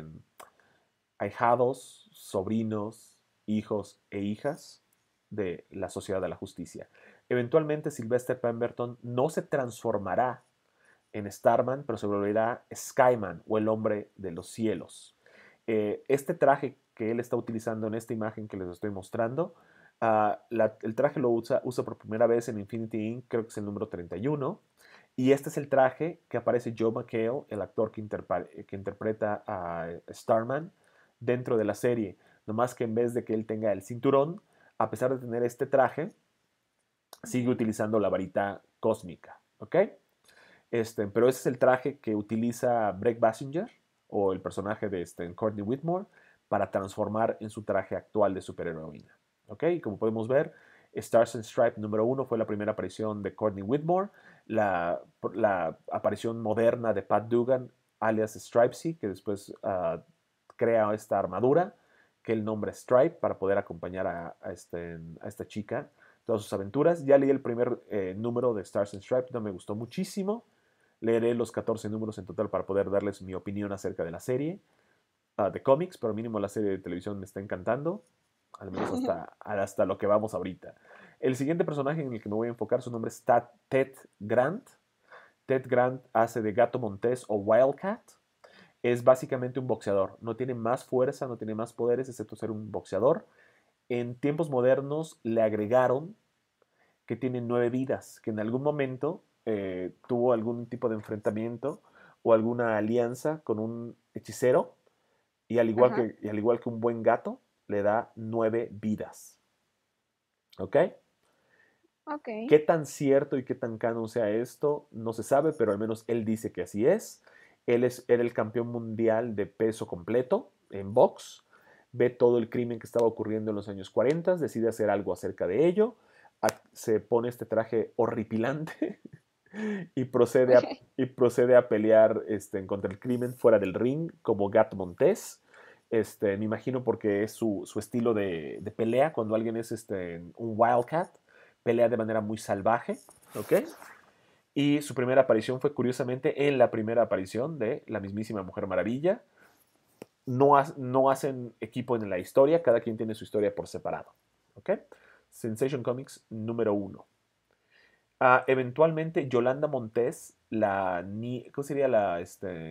ahijados, sobrinos, hijos e hijas de la Sociedad de la Justicia. Eventualmente Sylvester Pemberton no se transformará en Starman, pero se volverá Skyman o el hombre de los cielos. Eh, este traje que él está utilizando en esta imagen que les estoy mostrando, uh, la, el traje lo usa, usa por primera vez en Infinity incorporated, creo que es el número treinta y uno, y este es el traje que aparece Joe McHale, el actor que, que interpreta a Starman, dentro de la serie. Nomás que en vez de que él tenga el cinturón, a pesar de tener este traje, sigue utilizando la varita cósmica, ¿ok? Este, pero ese es el traje que utiliza Brett Basinger, o el personaje de este, Courtney Whitmore, para transformar en su traje actual de superheroína, ¿ok? Y como podemos ver, Stars and Stripes número uno fue la primera aparición de Courtney Whitmore, la, la aparición moderna de Pat Dugan, alias Stripesy, que después uh, crea esta armadura, que él nombra Stripe, para poder acompañar a, a, este, a esta chica todas sus aventuras. Ya leí el primer eh, número de Stars and Stripes, no me gustó muchísimo. Leeré los catorce números en total para poder darles mi opinión acerca de la serie uh, de cómics, pero mínimo la serie de televisión me está encantando, al menos hasta, hasta lo que vamos ahorita. El siguiente personaje en el que me voy a enfocar, su nombre es Ted Grant. Ted Grant hace de Gato Montés o Wildcat. Es básicamente un boxeador. No tiene más fuerza, no tiene más poderes, excepto ser un boxeador. En tiempos modernos le agregaron que tiene nueve vidas, que en algún momento eh, tuvo algún tipo de enfrentamiento o alguna alianza con un hechicero y al, igual que, y al igual que un buen gato, le da nueve vidas. ¿Ok? Ok. ¿Qué tan cierto y qué tan canon sea esto? No se sabe, pero al menos él dice que así es. Él es, era el campeón mundial de peso completo en box. Ve todo el crimen que estaba ocurriendo en los años cuarenta, decide hacer algo acerca de ello. a- se pone este traje horripilante y procede a, Ok. y procede a pelear este, contra el crimen fuera del ring como Gato Montés. Este, me imagino porque es su, su estilo de, de pelea cuando alguien es este, un Wildcat, pelea de manera muy salvaje, ¿ok? Y su primera aparición fue curiosamente en la primera aparición de la mismísima Mujer Maravilla. No, ha- no hacen equipo en la historia, cada quien tiene su historia por separado, ¿ok? Sensation Comics número uno. Ah, eventualmente Yolanda Montes, la ni, ¿cómo sería la este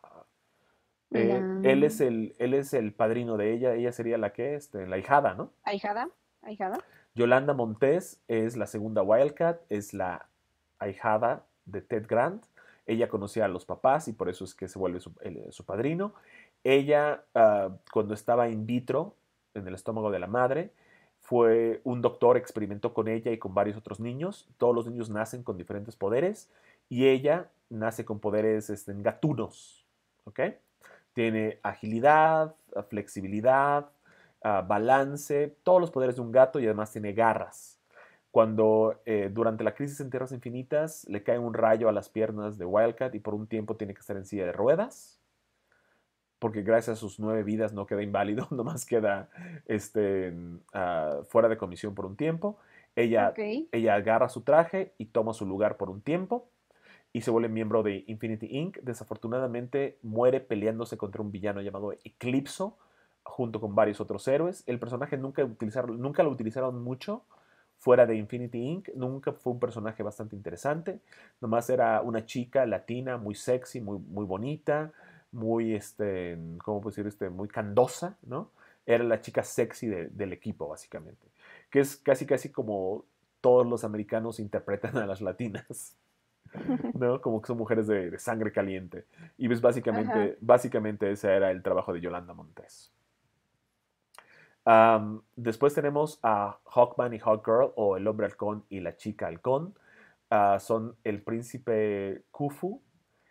La eh, él es el él es el padrino de ella, ella sería la que este, la hijada, ¿no? ahijada, ahijada. Yolanda Montes es la segunda Wildcat, es la ahijada de Ted Grant. Ella conocía a los papás y por eso es que se vuelve su, el- su padrino. Ella, ah, cuando estaba in vitro, en el estómago de la madre, fue un doctor, experimentó con ella y con varios otros niños. Todos los niños nacen con diferentes poderes y ella nace con poderes este, gatunos, ¿ok? Tiene agilidad, flexibilidad, uh, balance, todos los poderes de un gato y además tiene garras. Cuando eh, durante la crisis en Tierras Infinitas le cae un rayo a las piernas de Wildcat y por un tiempo tiene que estar en silla de ruedas, porque gracias a sus nueve vidas no queda inválido, nomás queda este, uh, fuera de comisión por un tiempo. Ok. Ella, ella agarra su traje y toma su lugar por un tiempo y se vuelve miembro de Infinity incorporated. Desafortunadamente muere peleándose contra un villano llamado Eclipso, junto con varios otros héroes. El personaje nunca, utilizaron, nunca lo utilizaron mucho fuera de Infinity incorporated. Nunca fue un personaje bastante interesante. Nomás era una chica latina, muy sexy, muy, muy bonita, muy, este, ¿cómo puedo decir? Este, muy candosa, ¿no? Era la chica sexy de, del equipo, básicamente. Que es casi, casi como todos los americanos interpretan a las latinas. ¿No? Como que son mujeres de, de sangre caliente. Y pues Ajá. básicamente, básicamente ese era el trabajo de Yolanda Montes. Um, después tenemos a Hawkman y Hawkgirl, o el hombre halcón y la chica halcón. Uh, son el príncipe Khufu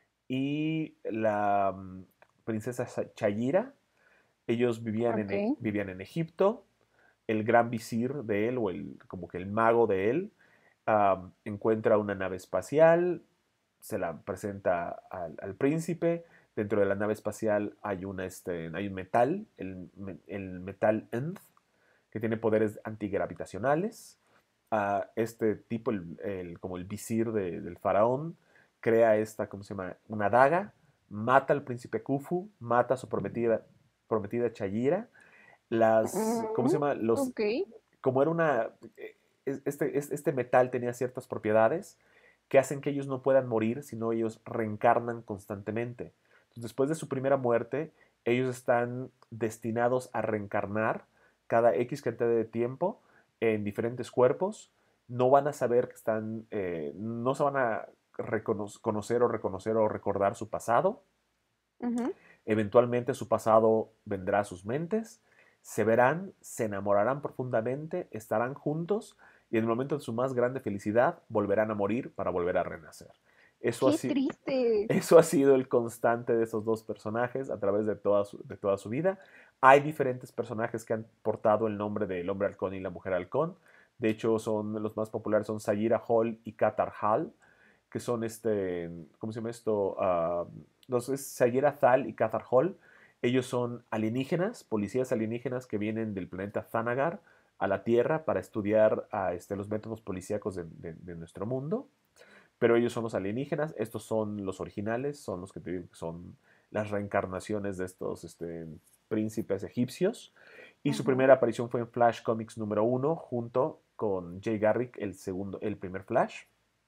y la um, princesa Chayira. Ellos vivían Ok. en, vivían en Egipto. El gran visir de él, o el, como que el mago de él, um, encuentra una nave espacial, se la presenta al, al, príncipe. Dentro de la nave espacial hay, una, este, hay un metal, el, el metal Nth, que tiene poderes antigravitacionales. Uh, este tipo, el, el, como el visir de, del faraón, crea esta, ¿cómo se llama? Una daga, mata al príncipe Khufu, mata a su prometida, prometida Chayira. Las, ¿cómo se Mm, llama? Los, ok. como era una, este, este metal tenía ciertas propiedades que hacen que ellos no puedan morir, sino ellos reencarnan constantemente. Entonces, después de su primera muerte, ellos están destinados a reencarnar cada X cantidad de tiempo en diferentes cuerpos. No van a saber que están, eh, no se van a reconocer o reconocer o recordar su pasado. Ujú. Eventualmente su pasado vendrá a sus mentes, se verán, se enamorarán profundamente, estarán juntos y en el momento de su más grande felicidad volverán a morir para volver a renacer. Eso ha, Qué si- triste. eso ha sido el constante de esos dos personajes a través de toda, su, de toda su vida. Hay diferentes personajes que han portado el nombre del hombre halcón y la mujer halcón. De hecho, son los más populares son Sagira Hall y Qatar Hall, que son este, ¿cómo se llama esto? Uh, los es Sagira Thal y Qatar Hall. Ellos son alienígenas, policías alienígenas que vienen del planeta Thanagar a la Tierra para estudiar a, este, los métodos policíacos de, de, de, nuestro mundo. Pero ellos son los alienígenas, estos son los originales, son los que te digo que son las reencarnaciones de estos este, príncipes egipcios. Y su Ujú. primera aparición fue en Flash Comics número uno, junto con Jay Garrick, el, segundo, el primer Flash.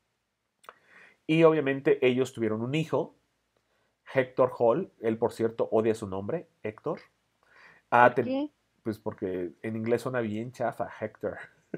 Y obviamente ellos tuvieron un hijo, Hector Hall. Él, por cierto, odia su nombre, Héctor. Ah, ¿Por te- qué? pues porque en inglés suena bien chafa, Hector.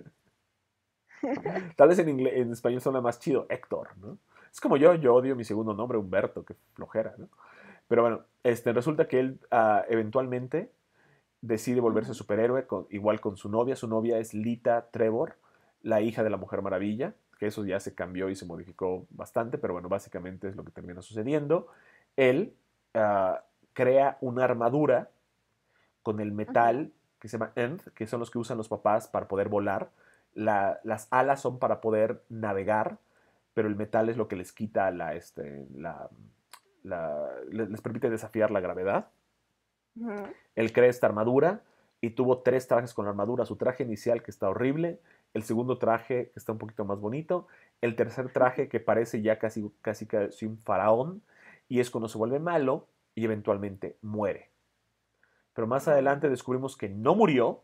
Tal vez en, inglés, en español suena más chido, Héctor, ¿no? Es como yo, yo odio mi segundo nombre, Humberto, que flojera, ¿no? Pero bueno, este, resulta que él uh, eventualmente decide volverse Ujú. superhéroe, con, igual con su novia. Su novia es Lita Trevor, la hija de la Mujer Maravilla, que eso ya se cambió y se modificó bastante, pero bueno, básicamente es lo que termina sucediendo. Él uh, crea una armadura con el Ujú. metal que se llama Nth, que son los que usan los papás para poder volar. La, las alas son para poder navegar, pero el metal es lo que les quita la, este, la, la les permite desafiar la gravedad. Ujú. Él crea esta armadura y tuvo tres trajes con la armadura. Su traje inicial, que está horrible. El segundo traje, que está un poquito más bonito. El tercer traje, que parece ya casi, casi, casi un faraón. Y es cuando se vuelve malo y eventualmente muere. Pero más adelante Oh, descubrimos que no murió,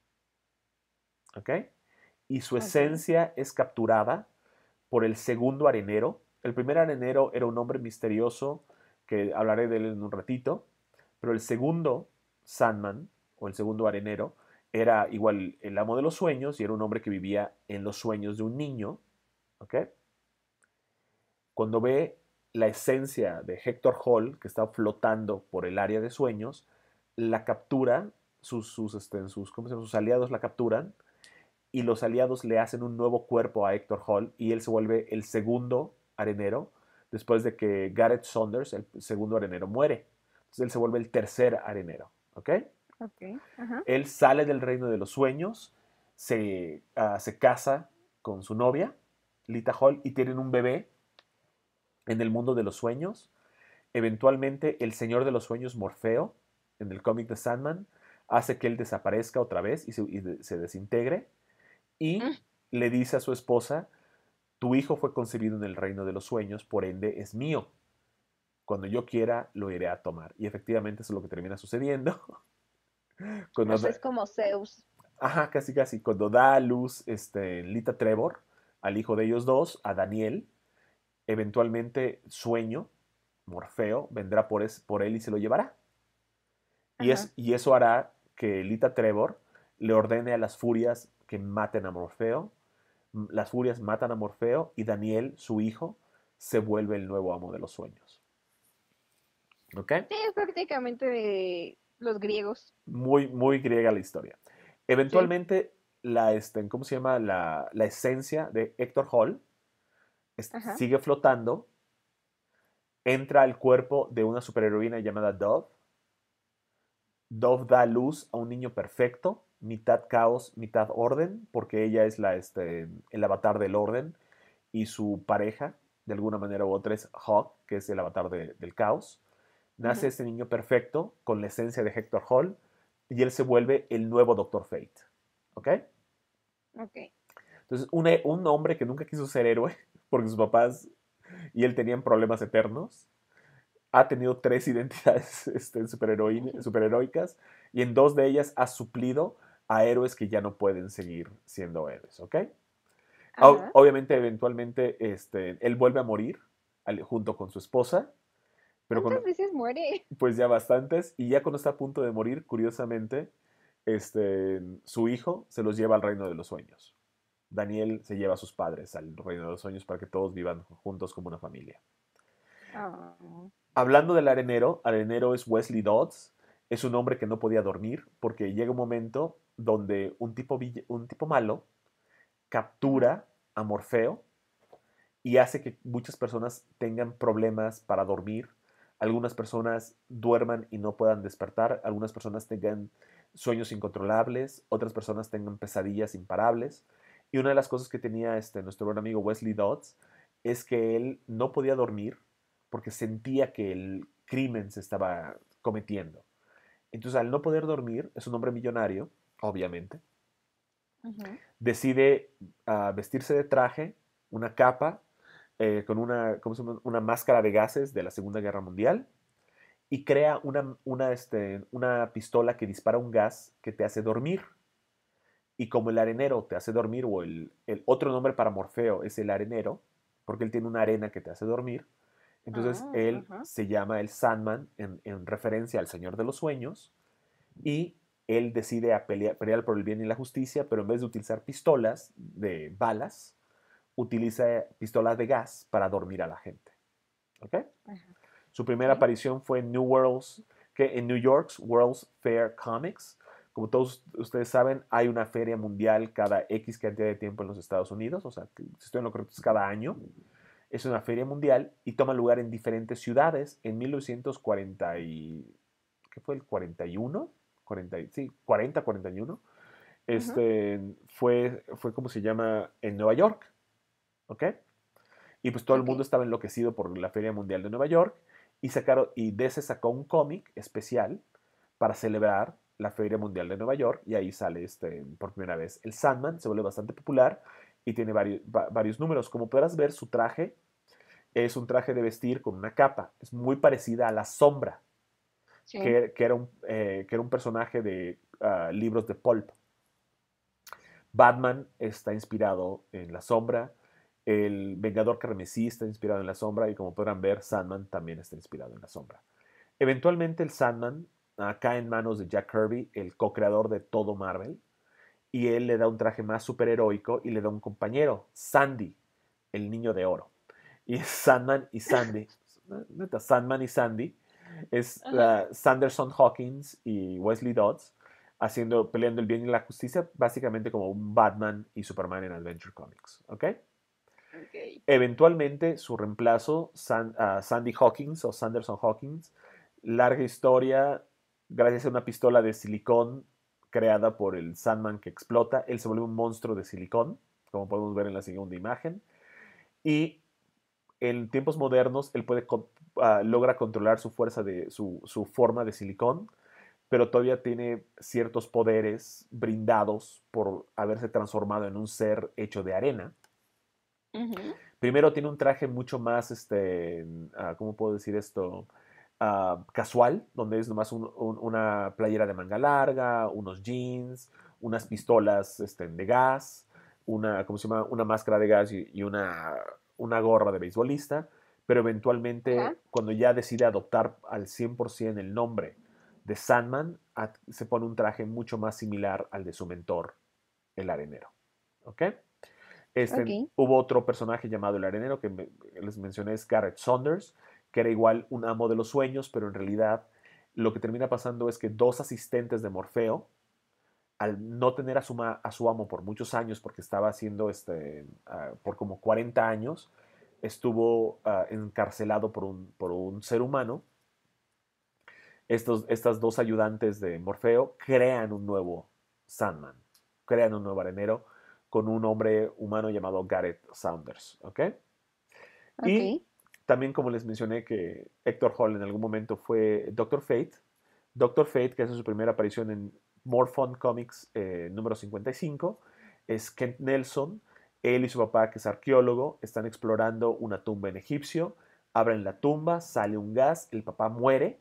¿ok? Y su ok. esencia es capturada por el segundo arenero. El primer arenero era un hombre misterioso, que hablaré de él en un ratito, pero el segundo Sandman, o el segundo arenero, era igual el amo de los sueños y era un hombre que vivía en los sueños de un niño, ¿ok? Cuando ve la esencia de Hector Hall, que está flotando por el área de sueños, la captura, sus, sus, este, sus, ¿cómo se llama? Sus aliados la capturan y los aliados le hacen un nuevo cuerpo a Hector Hall y él se vuelve el segundo arenero después de que Gareth Saunders, el segundo arenero, muere. Entonces él se vuelve el tercer arenero, ¿ok? Ok. Ajá. Él sale del reino de los sueños, se, uh, se casa con su novia, Lita Hall, y tienen un bebé en el mundo de los sueños. Eventualmente, el señor de los sueños, Morfeo, en el cómic de Sandman, hace que él desaparezca otra vez y se, y de, se desintegre y Mm. le dice a su esposa, tu hijo fue concebido en el reino de los sueños, por ende es mío. Cuando yo quiera, lo iré a tomar. Y efectivamente eso es lo que termina sucediendo. O Cuando sea, da, es como Zeus. ajá, casi casi, cuando da a luz este, Lita Trevor, al hijo de ellos dos, a Daniel, eventualmente Sueño, Morfeo, vendrá por, es, por él y se lo llevará. Y, Ajá. es, y eso hará que Lita Trevor le ordene a las furias que maten a Morfeo. Las furias matan a Morfeo y Daniel, su hijo, se vuelve el nuevo amo de los sueños. ¿Ok? Sí, es prácticamente de los griegos. Muy, muy griega la historia. Sí. Eventualmente, la, este, ¿cómo se llama? La, la esencia de Héctor Hall es, Ajá. sigue flotando, entra al cuerpo de una superheroína llamada Dove. Dove da luz a un niño perfecto, mitad caos, mitad orden, porque ella es la, este, el avatar del orden y su pareja, de alguna manera u otra, es Hawk, que es el avatar de, del caos. Nace Ujú. este niño perfecto con la esencia de Hector Hall y él se vuelve el nuevo Doctor Fate. ¿Ok? Ok. Entonces, un, un hombre que nunca quiso ser héroe, porque sus papás y él tenían problemas eternos, ha tenido tres identidades este, superheroicas y en dos de ellas ha suplido a héroes que ya no pueden seguir siendo héroes, ¿ok? Ajá. Obviamente, eventualmente, este, él vuelve a morir al, junto con su esposa, pero con, ¿Cuántas veces muere? pues ya bastantes, y ya cuando está a punto de morir, curiosamente, este, su hijo se los lleva al reino de los sueños. Daniel se lleva a sus padres al reino de los sueños para que todos vivan juntos como una familia. Oh. Hablando del arenero, arenero es Wesley Dodds, es un hombre que no podía dormir porque llega un momento donde un tipo, un tipo malo Ujú. captura a Morfeo y hace que muchas personas tengan problemas para dormir. Algunas personas duerman y no puedan despertar, algunas personas tengan sueños incontrolables, otras personas tengan pesadillas imparables. Y una de las cosas que tenía este, nuestro buen amigo Wesley Dodds es que él no podía dormir porque sentía que el crimen se estaba cometiendo. Entonces, al no poder dormir, es un hombre millonario, obviamente, Ujú. decide uh, vestirse de traje, una capa, eh, con una, ¿cómo se llama? Una máscara de gases de la Segunda Guerra Mundial y crea una, una, este, una pistola que dispara un gas que te hace dormir. Y como el arenero te hace dormir, o el, el otro nombre para Morfeo es el arenero, porque él tiene una arena que te hace dormir, entonces Ah, él ajá. se llama el Sandman en, en referencia al Señor de los Sueños y él decide a pelear, pelear por el bien y la justicia, pero en vez de utilizar pistolas de balas, utiliza pistolas de gas para dormir a la gente. ¿Ok? Ajá. Su primera Sí. aparición fue en New Worlds, que en New York's World's Fair Comics. Como todos ustedes saben, hay una feria mundial cada X cantidad de tiempo en los Estados Unidos, o sea, si estoy en lo correcto, es cada año. Es una feria mundial y toma lugar en diferentes ciudades. En mil novecientos cuarenta y, ¿qué fue el cuarenta y uno? cuarenta, sí, cuarenta, cuarenta y uno. Ujú. este, fue, fue como se llama, en Nueva York, ¿ok? Y pues todo el Ok. mundo estaba enloquecido por la Feria Mundial de Nueva York y, sacaron, y D C sacó un cómic especial para celebrar la Feria Mundial de Nueva York y ahí sale este, por primera vez el Sandman, se vuelve bastante popular y tiene varios, va, varios números. Como podrás ver, su traje es un traje de vestir con una capa, es muy parecida a la Sombra, Sí. que, que, era, un, eh, que era un personaje de uh, libros de pulp. Batman está inspirado en la Sombra, el Vengador Carmesí está inspirado en la Sombra y como podrán ver, Sandman también está inspirado en la Sombra. Eventualmente el Sandman uh, cae en manos de Jack Kirby, el co-creador de todo Marvel, y él le da un traje más superheroico y le da un compañero, Sandy, el niño de oro. Y es Sandman y Sandy, neta, Sandman y Sandy, es Ajá. uh, Sanderson Hawkins y Wesley Dodds haciendo, peleando el bien y la justicia, básicamente como un Batman y Superman en Adventure Comics, ¿ok? Ok. Eventualmente su reemplazo, San, uh, Sandy Hawkins o Sanderson Hawkins, larga historia, gracias a una pistola de silicón creada por el Sandman que explota, él se vuelve un monstruo de silicón, como podemos ver en la segunda imagen, y en tiempos modernos él puede uh, logra controlar su fuerza de su, su forma de silicón, pero todavía tiene ciertos poderes brindados por haberse transformado en un ser hecho de arena. Ujú. Primero tiene un traje mucho más, este, uh, ¿cómo puedo decir esto? Uh, casual, donde es nomás un, un, una playera de manga larga, unos jeans, unas pistolas este, de gas, una, ¿cómo se llama? Una máscara de gas y, y una, una gorra de beisbolista, pero Ajá. eventualmente cuando ya decide adoptar al cien por ciento el nombre de Sandman, se pone un traje mucho más similar al de su mentor, el arenero. ¿Ok? Este, Ok. hubo otro personaje llamado el arenero que me, les mencioné, es Garrett Saunders, que era igual un amo de los sueños, pero en realidad lo que termina pasando es que dos asistentes de Morfeo, al no tener a su, a su amo por muchos años, porque estaba haciendo este, uh, por como cuarenta años, estuvo uh, encarcelado por un, por un ser humano. Estos, estas dos ayudantes de Morfeo crean un nuevo Sandman, crean un nuevo arenero con un hombre humano llamado Garrett Saunders, ¿ok? Ok. Y también, como les mencioné, que Hector Hall en algún momento fue Doctor Fate. Doctor Fate, que hace su primera aparición en More Fun Comics eh, número cincuenta y cinco, es Kent Nelson. Él y su papá, que es arqueólogo, están explorando una tumba en egipcio. Abren la tumba, sale un gas, el papá muere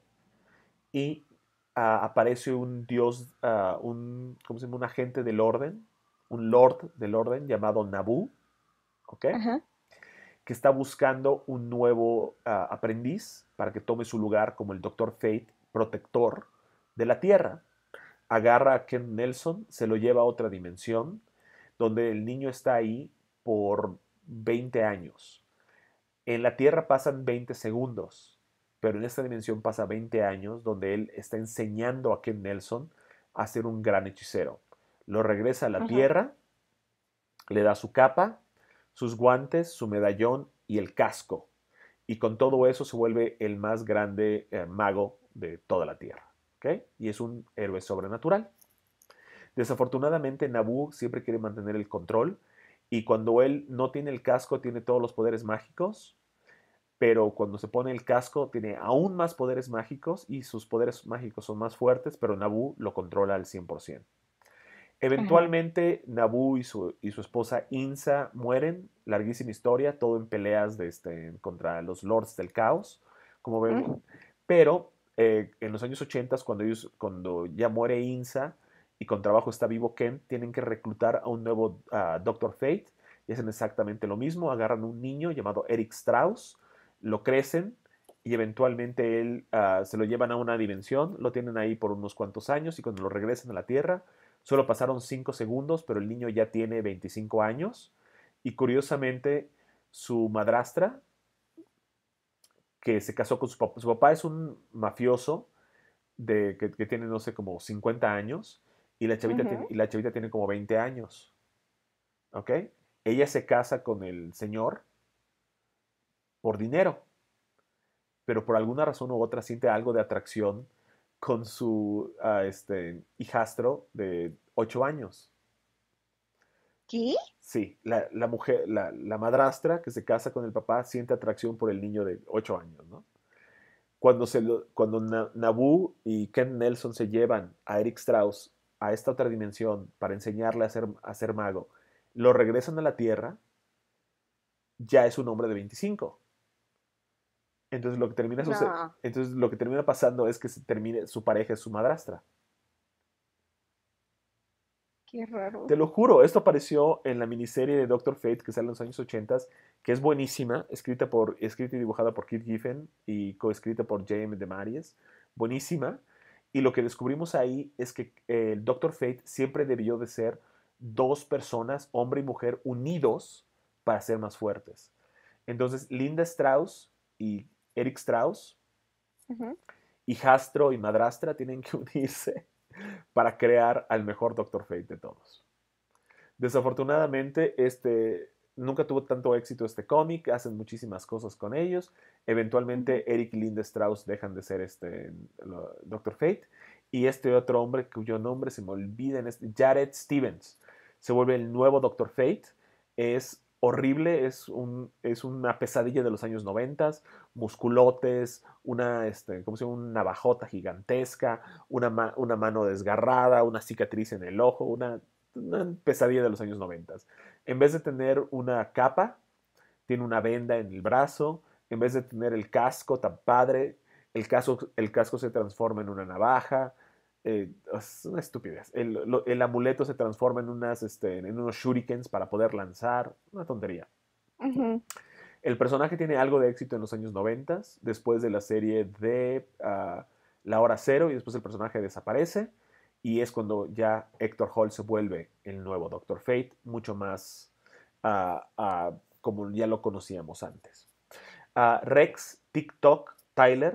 y uh, aparece un dios, uh, un, ¿cómo se llama? Un agente del orden, un lord del orden llamado Nabu, ¿ok? Ajá. Que está buscando un nuevo uh, aprendiz para que tome su lugar como el Doctor Fate, protector de la Tierra. Agarra a Ken Nelson, se lo lleva a otra dimensión, donde el niño está ahí por veinte años. En la Tierra pasan veinte segundos, pero en esta dimensión pasa veinte años, donde él está enseñando a Ken Nelson a ser un gran hechicero. Lo regresa a la Ajá. Tierra, le da su capa, sus guantes, su medallón y el casco. Y con todo eso se vuelve el más grande eh, mago de toda la Tierra. ¿Okay? Y es un héroe sobrenatural. Desafortunadamente, Nabu siempre quiere mantener el control y cuando él no tiene el casco, tiene todos los poderes mágicos, pero cuando se pone el casco, tiene aún más poderes mágicos y sus poderes mágicos son más fuertes, pero Nabu lo controla al cien por ciento. Ajá. Eventualmente, Nabu y su, y su esposa Insa mueren. Larguísima historia, todo en peleas de este, contra los Lords del Caos, como ven. Mm. Pero eh, en los años ochenta, cuando, ellos, cuando ya muere Insa y con trabajo está vivo Ken, tienen que reclutar a un nuevo uh, Doctor Fate y hacen exactamente lo mismo. Agarran un niño llamado Eric Strauss, lo crecen y eventualmente él uh, se lo llevan a una dimensión, lo tienen ahí por unos cuantos años y cuando lo regresan a la Tierra, solo pasaron cinco segundos, pero el niño ya tiene veinticinco años y curiosamente su madrastra, que se casó con su papá, su papá es un mafioso de, que, que tiene, no sé, como cincuenta años y la, chavita tiene, Ujú. y la chavita tiene como veinte años, ¿ok? Ella se casa con el señor por dinero, pero por alguna razón u otra siente algo de atracción con su uh, este, hijastro de ocho años. ¿Qué? Sí, la, la mujer, la, la madrastra que se casa con el papá siente atracción por el niño de ocho años, ¿no? Cuando, se lo- cuando Na- Naboo y Ken Nelson se llevan a Eric Strauss a esta otra dimensión para enseñarle a ser, a ser mago, lo regresan a la Tierra, ya es un hombre de veinticinco. Entonces lo que termina, suce- No, entonces, lo que termina pasando es que se termine, su pareja es su madrastra. qué raro. Te lo juro, esto apareció en la miniserie de Doctor Fate que sale en los años ochenta, que es buenísima, escrita, por, escrita y dibujada por Keith Giffen y coescrita por J M. DeMaries. Buenísima. Y lo que descubrimos ahí es que eh, el Doctor Fate siempre debió de ser dos personas, hombre y mujer, unidos para ser más fuertes. Entonces, Linda Strauss y Eric Strauss, Ujú. hijastro y madrastra, tienen que unirse para crear al mejor Doctor Fate de todos. Desafortunadamente, este, nunca tuvo tanto éxito este cómic, hacen muchísimas cosas con ellos. Ujú. Eventualmente, Eric y Linda Strauss dejan de ser este, Doctor Fate. Y este otro hombre, cuyo nombre se me olvida, es Jared Stevens, se vuelve el nuevo Doctor Fate. Es horrible, es, un, es una pesadilla de los años noventa, musculotes, una, este, ¿cómo se llama? Una navajota gigantesca, una, ma una mano desgarrada, una cicatriz en el ojo, una una pesadilla de los años noventa. En vez de tener una capa, tiene una venda en el brazo. En vez de tener el casco tan padre, el casco, el casco se transforma en una navaja. Eh, es una estupidez. El, lo, el, amuleto se transforma en, unas, este, en unos shurikens para poder lanzar. Una tontería. Ujú. El personaje tiene algo de éxito en los años noventa, después de la serie de uh, La Hora Cero, y después el personaje desaparece, y es cuando ya Héctor Hall se vuelve el nuevo Doctor Fate, mucho más uh, uh, como ya lo conocíamos antes. Uh, Rex TikTok Tyler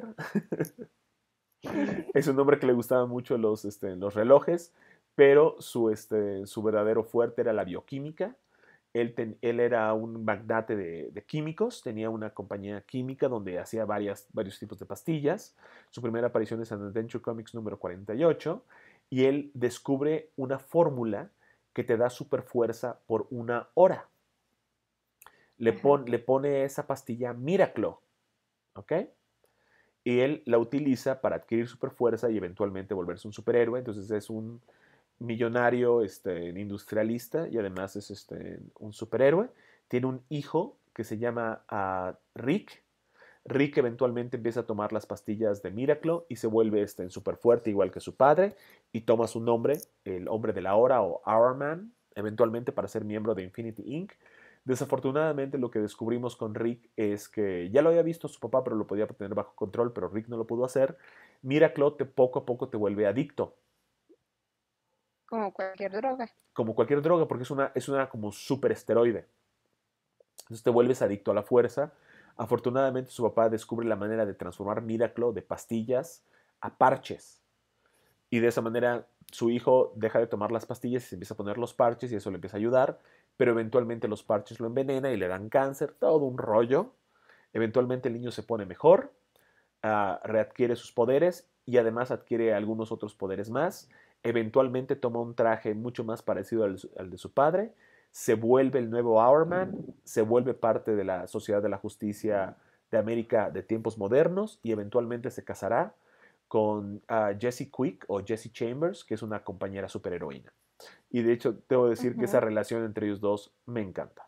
es un hombre que le gustaban mucho los, este, los relojes, pero su, este, su verdadero fuerte era la bioquímica. Él, ten, él, era un magnate de, de, químicos, tenía una compañía química donde hacía varias, varios tipos de pastillas. Su primera aparición es en Adventure Comics número cuarenta y ocho, y él descubre una fórmula que te da super fuerza por una hora. Le, Ajá. pon, le pone esa pastilla Miraclo, ¿ok? Y él la utiliza para adquirir super fuerza y eventualmente volverse un superhéroe. Entonces es un millonario este, industrialista y además es este, un superhéroe. Tiene un hijo que se llama uh, Rick. Rick eventualmente empieza a tomar las pastillas de Miraclo y se vuelve este, súper fuerte igual que su padre y toma su nombre, el hombre de la hora o Hour Man, eventualmente para ser miembro de Infinity incorporated. Desafortunadamente lo que descubrimos con Rick es que ya lo había visto su papá, pero lo podía tener bajo control, pero Rick no lo pudo hacer. Miraclo te, poco a poco te vuelve adicto. Como cualquier droga. Como cualquier droga, porque es una, es una como super esteroide. Entonces te vuelves adicto a la fuerza. Afortunadamente su papá descubre la manera de transformar Miraclo de pastillas a parches. Y de esa manera su hijo deja de tomar las pastillas y se empieza a poner los parches y eso le empieza a ayudar. Pero eventualmente los parches lo envenenan y le dan cáncer, todo un rollo. Eventualmente el niño se pone mejor, uh, readquiere sus poderes y además adquiere algunos otros poderes más. Eventualmente toma un traje mucho más parecido al, al de su padre, se vuelve el nuevo Hour Man, se vuelve parte de la Sociedad de la Justicia de América de tiempos modernos y eventualmente se casará con uh, Jessie Quick o Jessie Chambers, que es una compañera superheroína. Y de hecho, debo decir que esa Ujú. relación entre ellos dos me encanta.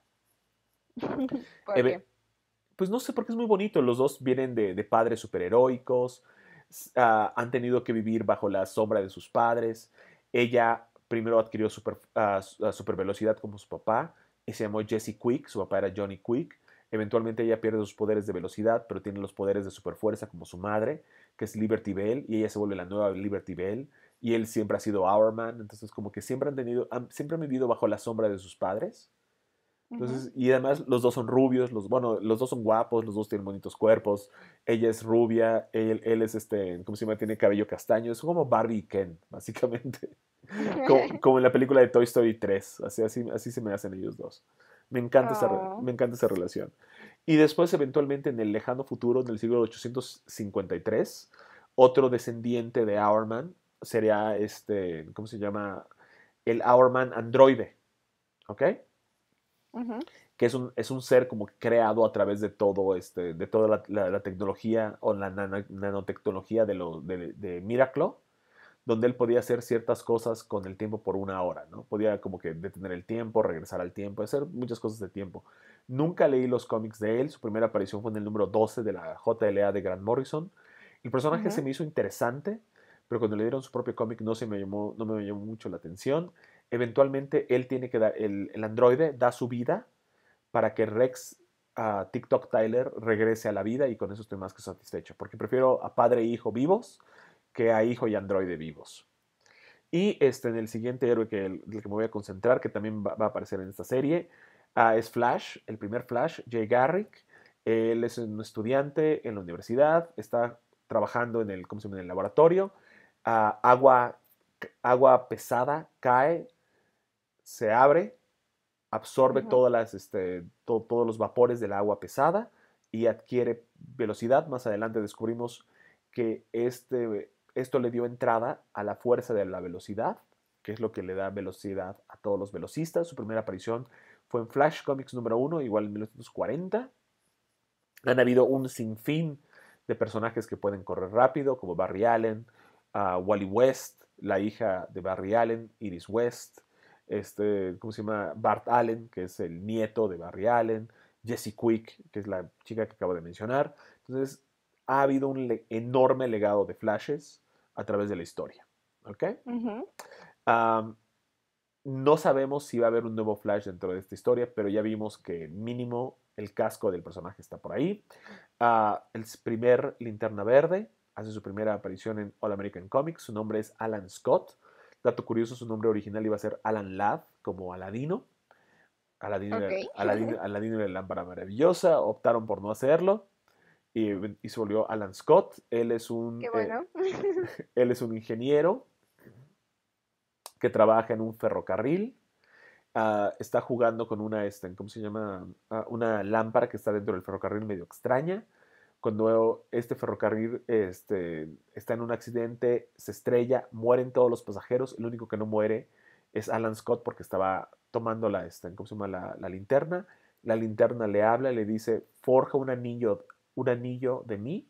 ¿Por Eve- qué? pues no sé, porque es muy bonito. Los dos vienen de, de padres superheroicos, uh, han tenido que vivir bajo la sombra de sus padres. Ella primero adquirió super, uh, super velocidad como su papá y se llamó Jessie Quick, su papá era Johnny Quick. Eventualmente ella pierde sus poderes de velocidad, pero tiene los poderes de superfuerza como su madre, que es Liberty Bell, y ella se vuelve la nueva Liberty Bell. Y él siempre ha sido Hour Man, entonces como que siempre han tenido, han, siempre han vivido bajo la sombra de sus padres. Ujú. Entonces, y además los dos son rubios, los, bueno, los dos son guapos, los dos tienen bonitos cuerpos. Ella es rubia, él, él es este, ¿cómo se llama? Tiene cabello castaño. Es como Barbie y Ken, básicamente. Como, como en la película de Toy Story tres. Así, así, así se me hacen ellos dos. Me encanta, esa, Oh. me encanta esa relación. Y después, eventualmente, en el lejano futuro, en el siglo ochocientos cincuenta y tres, otro descendiente de Hourman sería este, ¿cómo se llama? El Hourman androide. ¿ok? Ujú, Que es un, es un ser como creado a través de todo este, de toda la, la- la tecnología o la nano- nanotecnología de, lo, de, de Miraclo, donde él podía hacer ciertas cosas con el tiempo por una hora, ¿no? Podía como que detener el tiempo, regresar al tiempo, hacer muchas cosas de tiempo. Nunca leí los cómics de él, su primera aparición fue en el número doce de la J L A de Grant Morrison. El personaje se ujú, me hizo interesante, pero cuando le dieron su propio cómic no, se me llamó, no me llamó mucho la atención. Eventualmente él tiene que dar, el, el androide da su vida para que Rex, uh, TikTok Tyler, regrese a la vida y con eso estoy más que satisfecho, porque prefiero a padre e hijo vivos que a hijo y androide vivos. Y este, en el siguiente héroe que, el, del que me voy a concentrar, que también va, va a aparecer en esta serie, uh, es Flash, el primer Flash, Jay Garrick. Él es un estudiante en la universidad, está trabajando en el, ¿cómo se llama? En el laboratorio. Uh, agua, agua pesada cae, se abre, absorbe ujú. todas las, este, to- todos los vapores del agua pesada y adquiere velocidad. Más adelante descubrimos que este, esto le dio entrada a la fuerza de la velocidad, que es lo que le da velocidad a todos los velocistas. Su primera aparición fue en Flash Comics número uno, igual en mil novecientos cuarenta. Han habido un sinfín de personajes que pueden correr rápido, como Barry Allen, uh, Wally West, la hija de Barry Allen, Iris West, este, ¿cómo se llama? Bart Allen, que es el nieto de Barry Allen, Jessie Quick, que es la chica que acabo de mencionar. Entonces, ha habido un le enorme legado de flashes a través de la historia. ¿Ok? Ujú, Um, no sabemos si va a haber un nuevo Flash dentro de esta historia, pero ya vimos que mínimo el casco del personaje está por ahí. Uh, el primer Linterna Verde hace su primera aparición en All American Comics. Su nombre es Alan Scott. Dato curioso, su nombre original iba a ser Alan Ladd, como Aladino. Aladino, ok, Aladino, Aladino de la lámpara maravillosa. Optaron por no hacerlo y, y se volvió Alan Scott. Él es un, qué eh, bueno. él es un ingeniero que trabaja en un ferrocarril. Uh, está jugando con una, este, ¿cómo se llama? Uh, una lámpara que está dentro del ferrocarril medio extraña. Cuando este ferrocarril este, está en un accidente, se estrella, mueren todos los pasajeros. El único que no muere es Alan Scott porque estaba tomando la, este, ¿cómo se llama? La, la linterna. La linterna le habla y le dice, forja un anillo, un anillo de mí.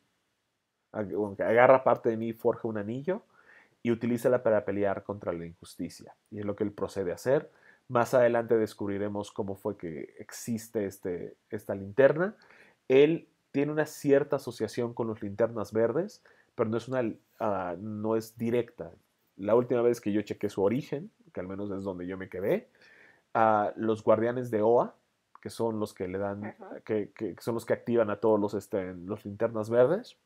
Agarra parte de mí, forja un anillo y utilízala para pelear contra la injusticia. Y es lo que él procede a hacer. Más adelante descubriremos cómo fue que existe este, esta linterna. Él tiene una cierta asociación con los linternas verdes, pero no es, una, uh, no es directa. La última vez que yo chequé su origen, que al menos es donde yo me quedé, uh, los guardianes de O A, que son los que le dan, Ajá. que, que son los que activan a todos los, este, los linternas verdes,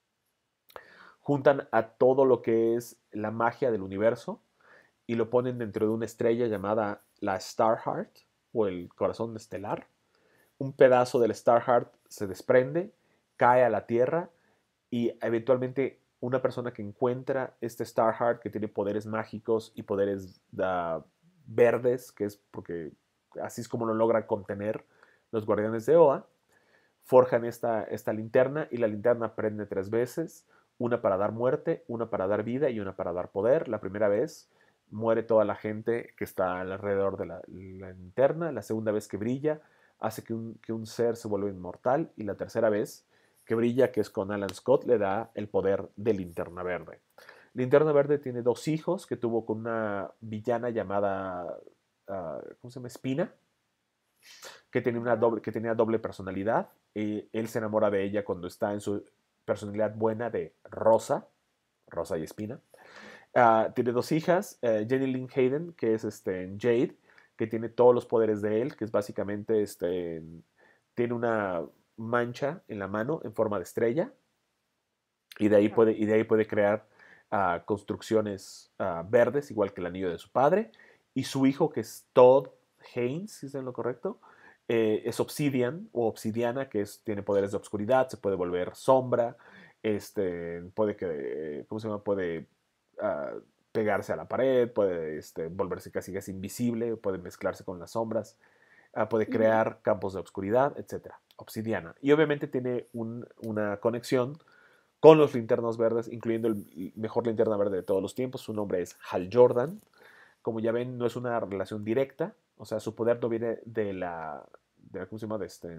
juntan a todo lo que es la magia del universo y lo ponen dentro de una estrella llamada la Star Heart o el corazón estelar. Un pedazo del Star Heart se desprende, cae a la Tierra y eventualmente una persona que encuentra este Star Heart que tiene poderes mágicos y poderes uh, verdes, que es porque así es como lo logran contener los guardianes de O A, forjan esta, esta linterna y la linterna prende tres veces, una para dar muerte, una para dar vida y una para dar poder. La primera vez muere toda la gente que está alrededor de la, la linterna, la segunda vez que brilla hace que un, que un ser se vuelva inmortal y la tercera vez que brilla, que es con Alan Scott, le da el poder de Linterna Verde. Linterna Verde tiene dos hijos que tuvo con una villana llamada, uh, ¿cómo se llama? Espina, que tenía, una Ujú. doble, que tenía doble personalidad. Eh, él se enamora de ella cuando está en su personalidad buena de Rosa, Rosa y Espina. Uh, tiene dos hijas, uh, Jenny Lynn Hayden, que es este, Jade, que tiene todos los poderes de él, que es básicamente, este, tiene una mancha en la mano en forma de estrella, y de ahí Ajá. puede, y de ahí puede crear uh, construcciones uh, verdes, igual que el anillo de su padre, y su hijo, que es Todd Haynes, si es en lo correcto, eh, es Obsidian, o Obsidiana, que es, tiene poderes de obscuridad, se puede volver sombra, este, puede que, ¿cómo se llama? Puede uh, pegarse a la pared, puede este, volverse casi casi invisible, puede mezclarse con las sombras, uh, puede Ujú. crear campos de obscuridad, etcétera. Obsidiana. Y obviamente tiene un, una conexión con los linternas verdes, incluyendo el mejor linterna verde de todos los tiempos. Su nombre es Hal Jordan. Como ya ven, no es una relación directa, O sea, su poder no viene de la, de la ¿cómo se llama? De, este,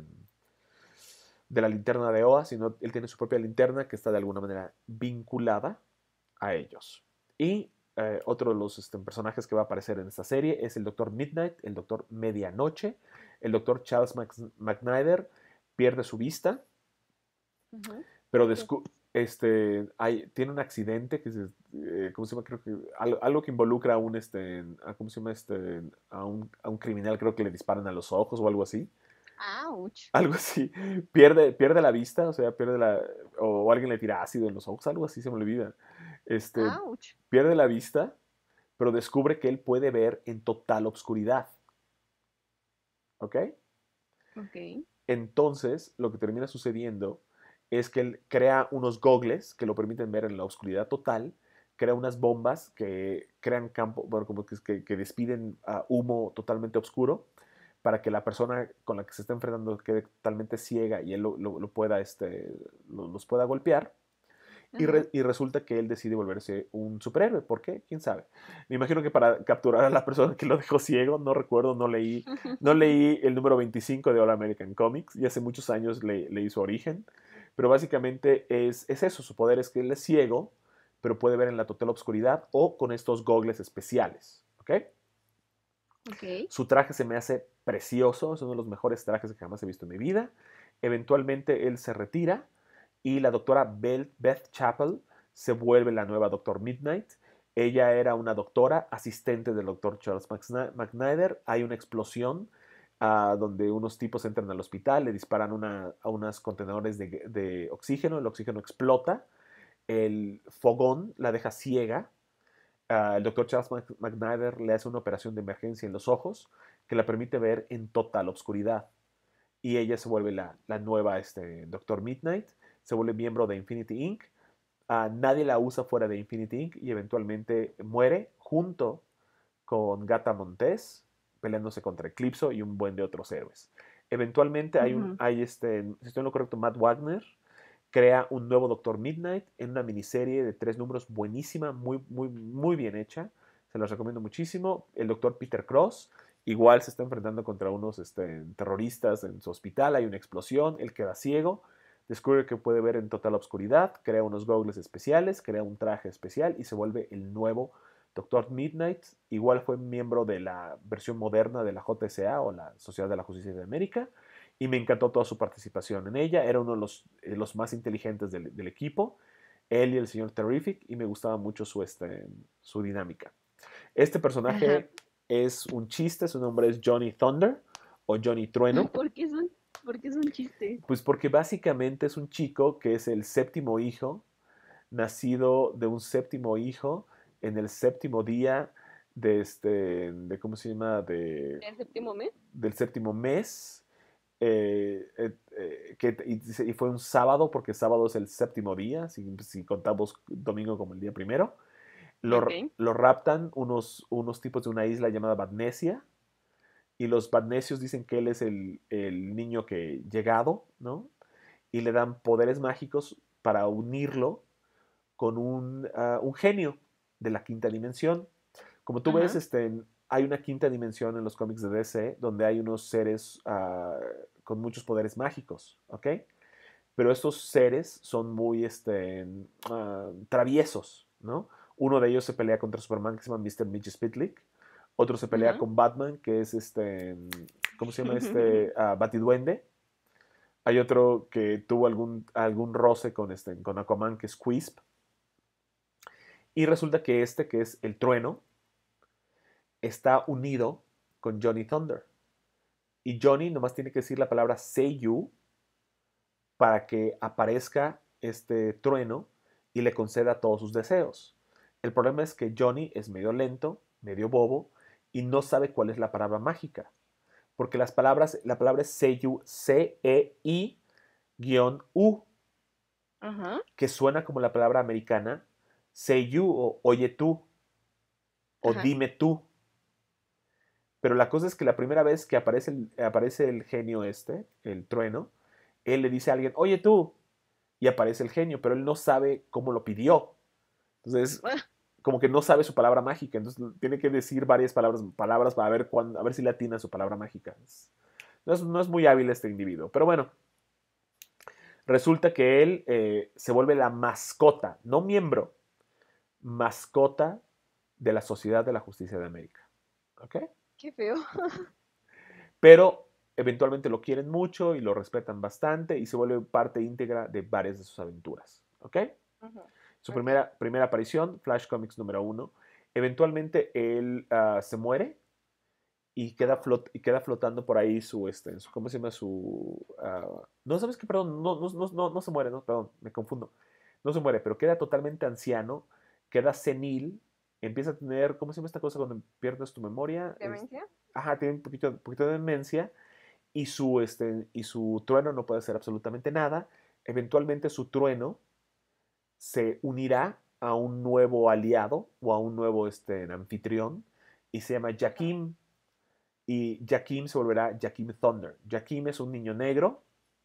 de la linterna de Oa, sino él tiene su propia linterna que está de alguna manera vinculada a ellos. Y eh, otro de los este, personajes que va a aparecer en esta serie es el Doctor Midnight, el Doctor Medianoche. El Doctor Charles McNider pierde su vista, Ujú. pero Sí. este, hay, tiene un accidente que se, eh, ¿cómo se llama? Creo que algo, algo que involucra a un, este, a, ¿cómo se llama? Este, a un, a un criminal, creo que le disparan a los ojos o algo así. Ouch. Algo así. Pierde, pierde la vista, o sea, pierde la. O alguien le tira ácido en los ojos, algo así se me olvida. Este, Ouch. pierde la vista, pero descubre que él puede ver en total obscuridad. ¿Ok? Ok. Entonces, lo que termina sucediendo es que él crea unos gogles que lo permiten ver en la oscuridad total, crea unas bombas que crean campo, bueno, como que, que, que despiden uh, humo totalmente oscuro para que la persona con la que se está enfrentando quede totalmente ciega y él lo, lo, lo pueda, este, lo, los pueda golpear. Y, Ajá. re, y, resulta que él decide volverse un superhéroe. ¿Por qué? ¿Quién sabe? Me imagino que para capturar a la persona que lo dejó ciego, no recuerdo, no leí, no leí el número veinticinco de All American Comics y hace muchos años le, leí su origen. Pero básicamente es, es eso, su poder es que él es ciego, pero puede ver en la total oscuridad o con estos gogles especiales. ¿Ok? Ok. Su traje se me hace precioso, es uno de los mejores trajes que jamás he visto en mi vida. Eventualmente él se retira y la doctora Beth Chapel se vuelve la nueva Doctor Midnight. Ella era una doctora, asistente del doctor Charles McNider. Hay una explosión uh, donde unos tipos entran al hospital, le disparan una, a unos contenedores de, de oxígeno, el oxígeno explota, el fogón la deja ciega. Uh, el doctor Charles McNider le hace una operación de emergencia en los ojos que la permite ver en total oscuridad. Y ella se vuelve la, la nueva este, Doctor Midnight, se vuelve miembro de Infinity incorporated. Uh, nadie la usa fuera de Infinity incorporated y eventualmente muere junto con Gata Montes, peleándose contra Eclipso y un buen de otros héroes. Eventualmente hay un, Ujú. hay este, si estoy en lo correcto, Matt Wagner crea un nuevo Doctor Midnight en una miniserie de tres números buenísima, muy, muy, muy bien hecha. Se los recomiendo muchísimo. El Doctor Peter Cross igual se está enfrentando contra unos este, terroristas en su hospital. Hay una explosión, él queda ciego, descubre que puede ver en total oscuridad, crea unos goggles especiales, crea un traje especial y se vuelve el nuevo Doctor Midnight. Igual fue miembro de la versión moderna de la J S A o la Sociedad de la Justicia de América y me encantó toda su participación en ella. Era uno de los, eh, los más inteligentes del, del, equipo, él y el señor Terrific, y me gustaba mucho su, este, su dinámica. Este Ajá. personaje es un chiste, su nombre es Johnny Thunder o Johnny Trueno. ¿Por qué es un, por qué es un chiste? Pues porque básicamente es un chico que es el séptimo hijo, nacido de un séptimo hijo en el séptimo día de este, de ¿cómo se llama? De, ¿El séptimo mes? del séptimo mes. Eh, eh, eh, que, y, y, fue un sábado, porque sábado es el séptimo día, si, si contamos domingo como el día primero. Lo, Ok. lo raptan unos, unos tipos de una isla llamada Badnesia, y los badnesios dicen que él es el, el niño que llegado, ¿no? Y le dan poderes mágicos para unirlo con un, uh, un genio de la quinta dimensión. Como tú ves, Ajá. este, hay una quinta dimensión en los cómics de D C donde hay unos seres uh, con muchos poderes mágicos, ¿ok? Pero estos seres son muy este, uh, traviesos, ¿no? Uno de ellos se pelea contra Superman, que se llama mister Mitch Spitlick. Otro se pelea Ajá. con Batman, que es este, ¿cómo se llama este? Uh, Batiduende. Hay otro que tuvo algún, algún roce con, este, con Aquaman, que es Quisp. Y resulta que este, que es el trueno, está unido con Johnny Thunder. Y Johnny nomás tiene que decir la palabra say you para que aparezca este trueno y le conceda todos sus deseos. El problema es que Johnny es medio lento, medio bobo y no sabe cuál es la palabra mágica. Porque las palabras, la palabra es Seiyu, C E I U, Ajá. que suena como la palabra americana Seiyu o oye tú o Ajá. dime tú. Pero la cosa es que la primera vez que aparece el, aparece el genio este, el trueno, él le dice a alguien, oye tú, y aparece el genio, pero él no sabe cómo lo pidió. Entonces, como que no sabe su palabra mágica, entonces tiene que decir varias palabras, palabras para ver, cuándo, a ver si le atina su palabra mágica. Es- no, es, no es muy hábil este individuo, pero bueno, resulta que él eh, se vuelve la mascota, no miembro, mascota de la Sociedad de la Justicia de América. ¿Ok? Qué feo. Pero eventualmente lo quieren mucho y lo respetan bastante y se vuelve parte íntegra de varias de sus aventuras. ¿Ok? Ujú. Su Ok. primera, primera aparición, Flash Comics número uno. Eventualmente él uh, se muere y queda, flot y queda flotando por ahí su, este, su ¿cómo se llama? Su... Uh, no, ¿sabes qué? Perdón, no, no, no, no, no se muere, no, perdón, me confundo. No se muere, pero queda totalmente anciano, queda senil, empieza a tener, ¿cómo se llama esta cosa cuando pierdes tu memoria? Es, ¿Demencia? ajá, tiene un poquito, un poquito de demencia y su, este, y su trueno no puede hacer absolutamente nada. Eventualmente su trueno se unirá a un nuevo aliado o a un nuevo este, anfitrión y se llama Ajá. Jakim. Y Jakim se volverá Jakim Thunder. Jakim es un niño negro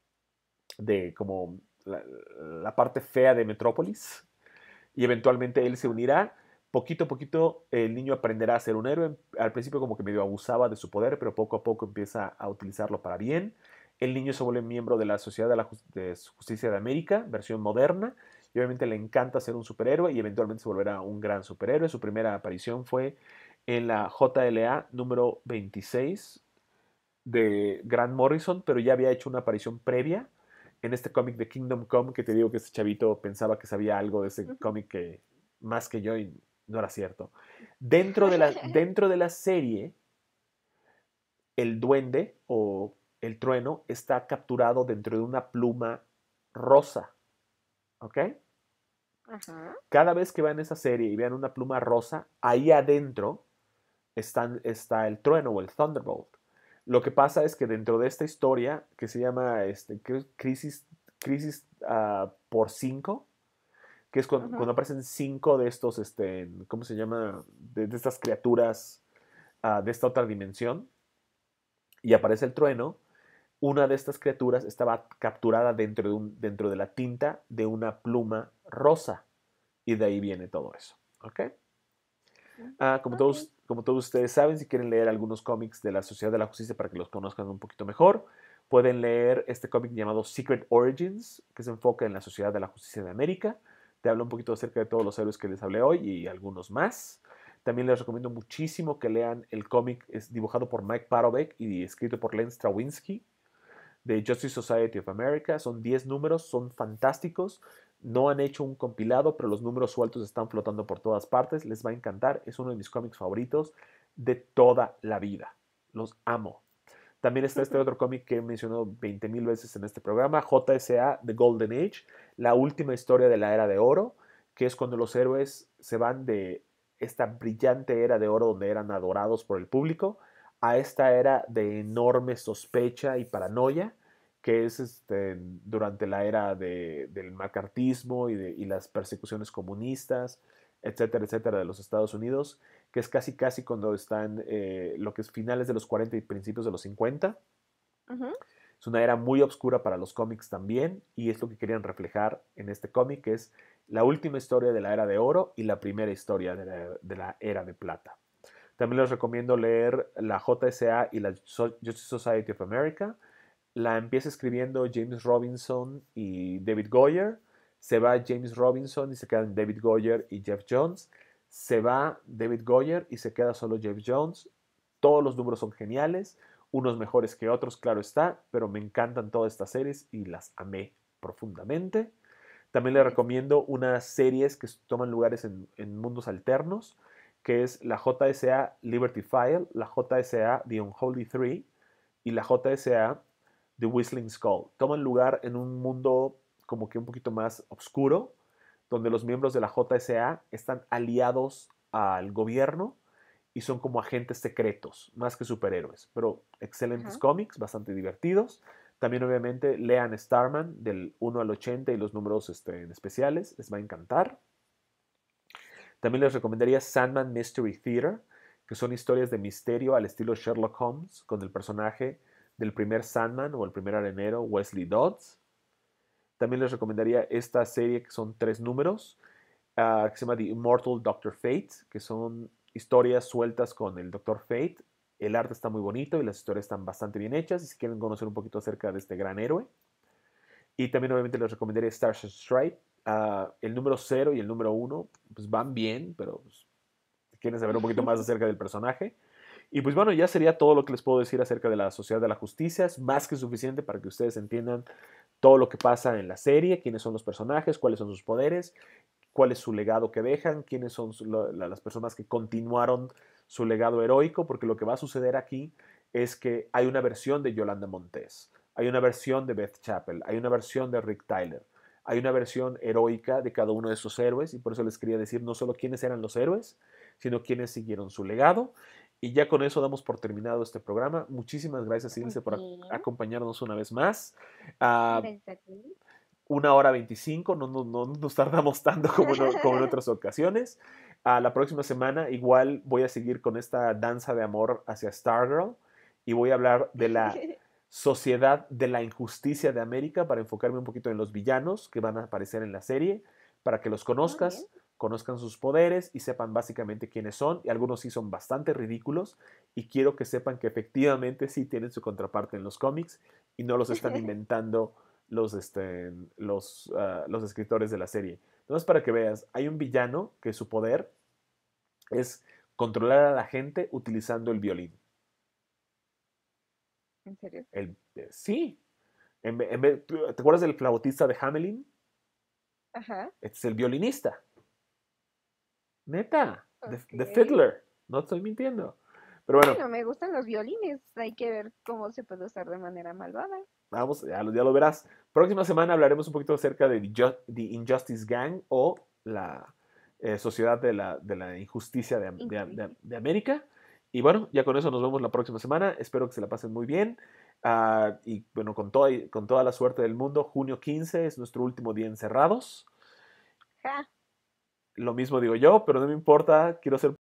de como la, la parte fea de Metrópolis y eventualmente él se Ajá. unirá. Poquito a poquito el niño aprenderá a ser un héroe. Al principio como que medio abusaba de su poder, pero poco a poco empieza a utilizarlo para bien. El niño se vuelve miembro de la Sociedad de la de Justicia de América, versión moderna, y obviamente le encanta ser un superhéroe y eventualmente se volverá un gran superhéroe. Su primera aparición fue en la J L A número veintiséis de Grant Morrison, pero ya había hecho una aparición previa en este cómic de Kingdom Come, que te digo que ese chavito pensaba que sabía algo de ese Ujú. cómic que más que yo y no era cierto. Dentro de la, dentro de la serie, el duende o el trueno está capturado dentro de una pluma rosa, ¿ok? Ajá. Cada vez que vean esa serie y vean una pluma rosa, ahí adentro están, está el trueno o el Thunderbolt. Lo que pasa es que dentro de esta historia, que se llama este, Crisis, crisis uh, por cinco, que es cuando, Ujú. cuando, aparecen cinco de estos, este, ¿cómo se llama? De, de estas criaturas uh, de esta otra dimensión, y aparece el trueno, una de estas criaturas estaba capturada dentro de, un, dentro de la tinta de una pluma rosa, y de ahí viene todo eso. ¿Ok? Mm. Ah, como, Ok. todos, como todos ustedes saben, si quieren leer algunos cómics de la Sociedad de la Justicia para que los conozcan un poquito mejor, pueden leer este cómic llamado Secret Origins, que se enfoca en la Sociedad de la Justicia de América. Te habla un poquito acerca de todos los héroes que les hablé hoy y algunos más. También les recomiendo muchísimo que lean el cómic, es dibujado por Mike Parovek y escrito por Len Strawinsky, de Justice Society of America. Son diez números, son fantásticos. No han hecho un compilado, pero los números sueltos están flotando por todas partes. Les va a encantar. Es uno de mis cómics favoritos de toda la vida. Los amo. También está este otro cómic que he mencionado veinte mil veces en este programa, J S A The Golden Age, la última historia de la era de oro, que es cuando los héroes se van de esta brillante era de oro donde eran adorados por el público a esta era de enorme sospecha y paranoia, que es este, durante la era de, del macartismo y, de, y las persecuciones comunistas, etcétera, etcétera, de los Estados Unidos, que es casi, casi cuando están eh, lo que es finales de los cuarenta y principios de los cincuenta. Ujú. Es una era muy oscura para los cómics también, y es lo que querían reflejar en este cómic, que es la última historia de la era de oro y la primera historia de la, de la era de plata. También les recomiendo leer la J S A y la Justice Society of America. La empieza escribiendo James Robinson y David Goyer. Se va James Robinson y se quedan David Goyer y Jeff Jones. Se va David Goyer y se queda solo Jeff Jones. Todos los números son geniales, unos mejores que otros, claro está, pero me encantan todas estas series y las amé profundamente. También les recomiendo unas series que toman lugares en, en mundos alternos, que es la J S A Liberty File, la J S A The Unholy Three y la J S A The Whistling Skull. Toman lugar en un mundo como que un poquito más oscuro, donde los miembros de la J S A están aliados al gobierno y son como agentes secretos, más que superhéroes, pero excelentes Ajá. cómics, bastante divertidos. También obviamente lean Starman del uno al ochenta y los números este, en especiales, les va a encantar. También les recomendaría Sandman Mystery Theater, que son historias de misterio al estilo Sherlock Holmes, con el personaje del primer Sandman o el primer arenero, Wesley Dodds. También les recomendaría esta serie que son tres números, uh, que se llama The Immortal Doctor Fate, que son historias sueltas con el Doctor Fate. El arte está muy bonito y las historias están bastante bien hechas. Y si quieren conocer un poquito acerca de este gran héroe. Y también obviamente les recomendaría Starship Strike. Uh, el número cero y el número uno pues van bien, pero pues, si quieren saber un poquito más acerca del personaje. Y pues bueno, ya sería todo lo que les puedo decir acerca de la Sociedad de la Justicia. Es más que suficiente para que ustedes entiendan todo lo que pasa en la serie, quiénes son los personajes, cuáles son sus poderes, cuál es su legado que dejan, quiénes son su, la, las personas que continuaron su legado heroico, porque lo que va a suceder aquí es que hay una versión de Yolanda Montes, hay una versión de Beth Chappell, hay una versión de Rick Tyler, hay una versión heroica de cada uno de esos héroes, y por eso les quería decir no solo quiénes eran los héroes, sino quiénes siguieron su legado. Y ya con eso damos por terminado este programa. Muchísimas gracias, Muy Ilse, por bien. acompañarnos una vez más. Uh, Gracias a ti. una hora veinticinco, no, no, no nos tardamos tanto como, no, como en otras ocasiones. Uh, la próxima semana igual voy a seguir con esta danza de amor hacia Stargirl y voy a hablar de la Sociedad de la Injusticia de América para enfocarme un poquito en los villanos que van a aparecer en la serie, para que los conozcas, conozcan sus poderes y sepan básicamente quiénes son. Y algunos sí son bastante ridículos y quiero que sepan que efectivamente sí tienen su contraparte en los cómics y no los están inventando los, este, los, uh, los escritores de la serie. Entonces, para que veas, hay un villano que su poder es controlar a la gente utilizando el violín. ¿En serio? El, eh, sí. En, en, ¿te acuerdas del flautista de Hamelin? Ajá. Este es el violinista. Neta. Okay. The, the Fiddler. No estoy mintiendo. Pero bueno. Bueno, me gustan los violines. Hay que ver cómo se puede usar de manera malvada. Vamos, ya lo, ya lo verás. Próxima semana hablaremos un poquito acerca de The Injustice Gang o la eh, Sociedad de la, de la Injusticia de, de, de, de América. Y bueno, ya con eso nos vemos la próxima semana. Espero que se la pasen muy bien. Uh, y bueno, con, todo, con toda la suerte del mundo, junio quince es nuestro último día encerrados. Ja. Lo mismo digo yo, pero no me importa. Quiero ser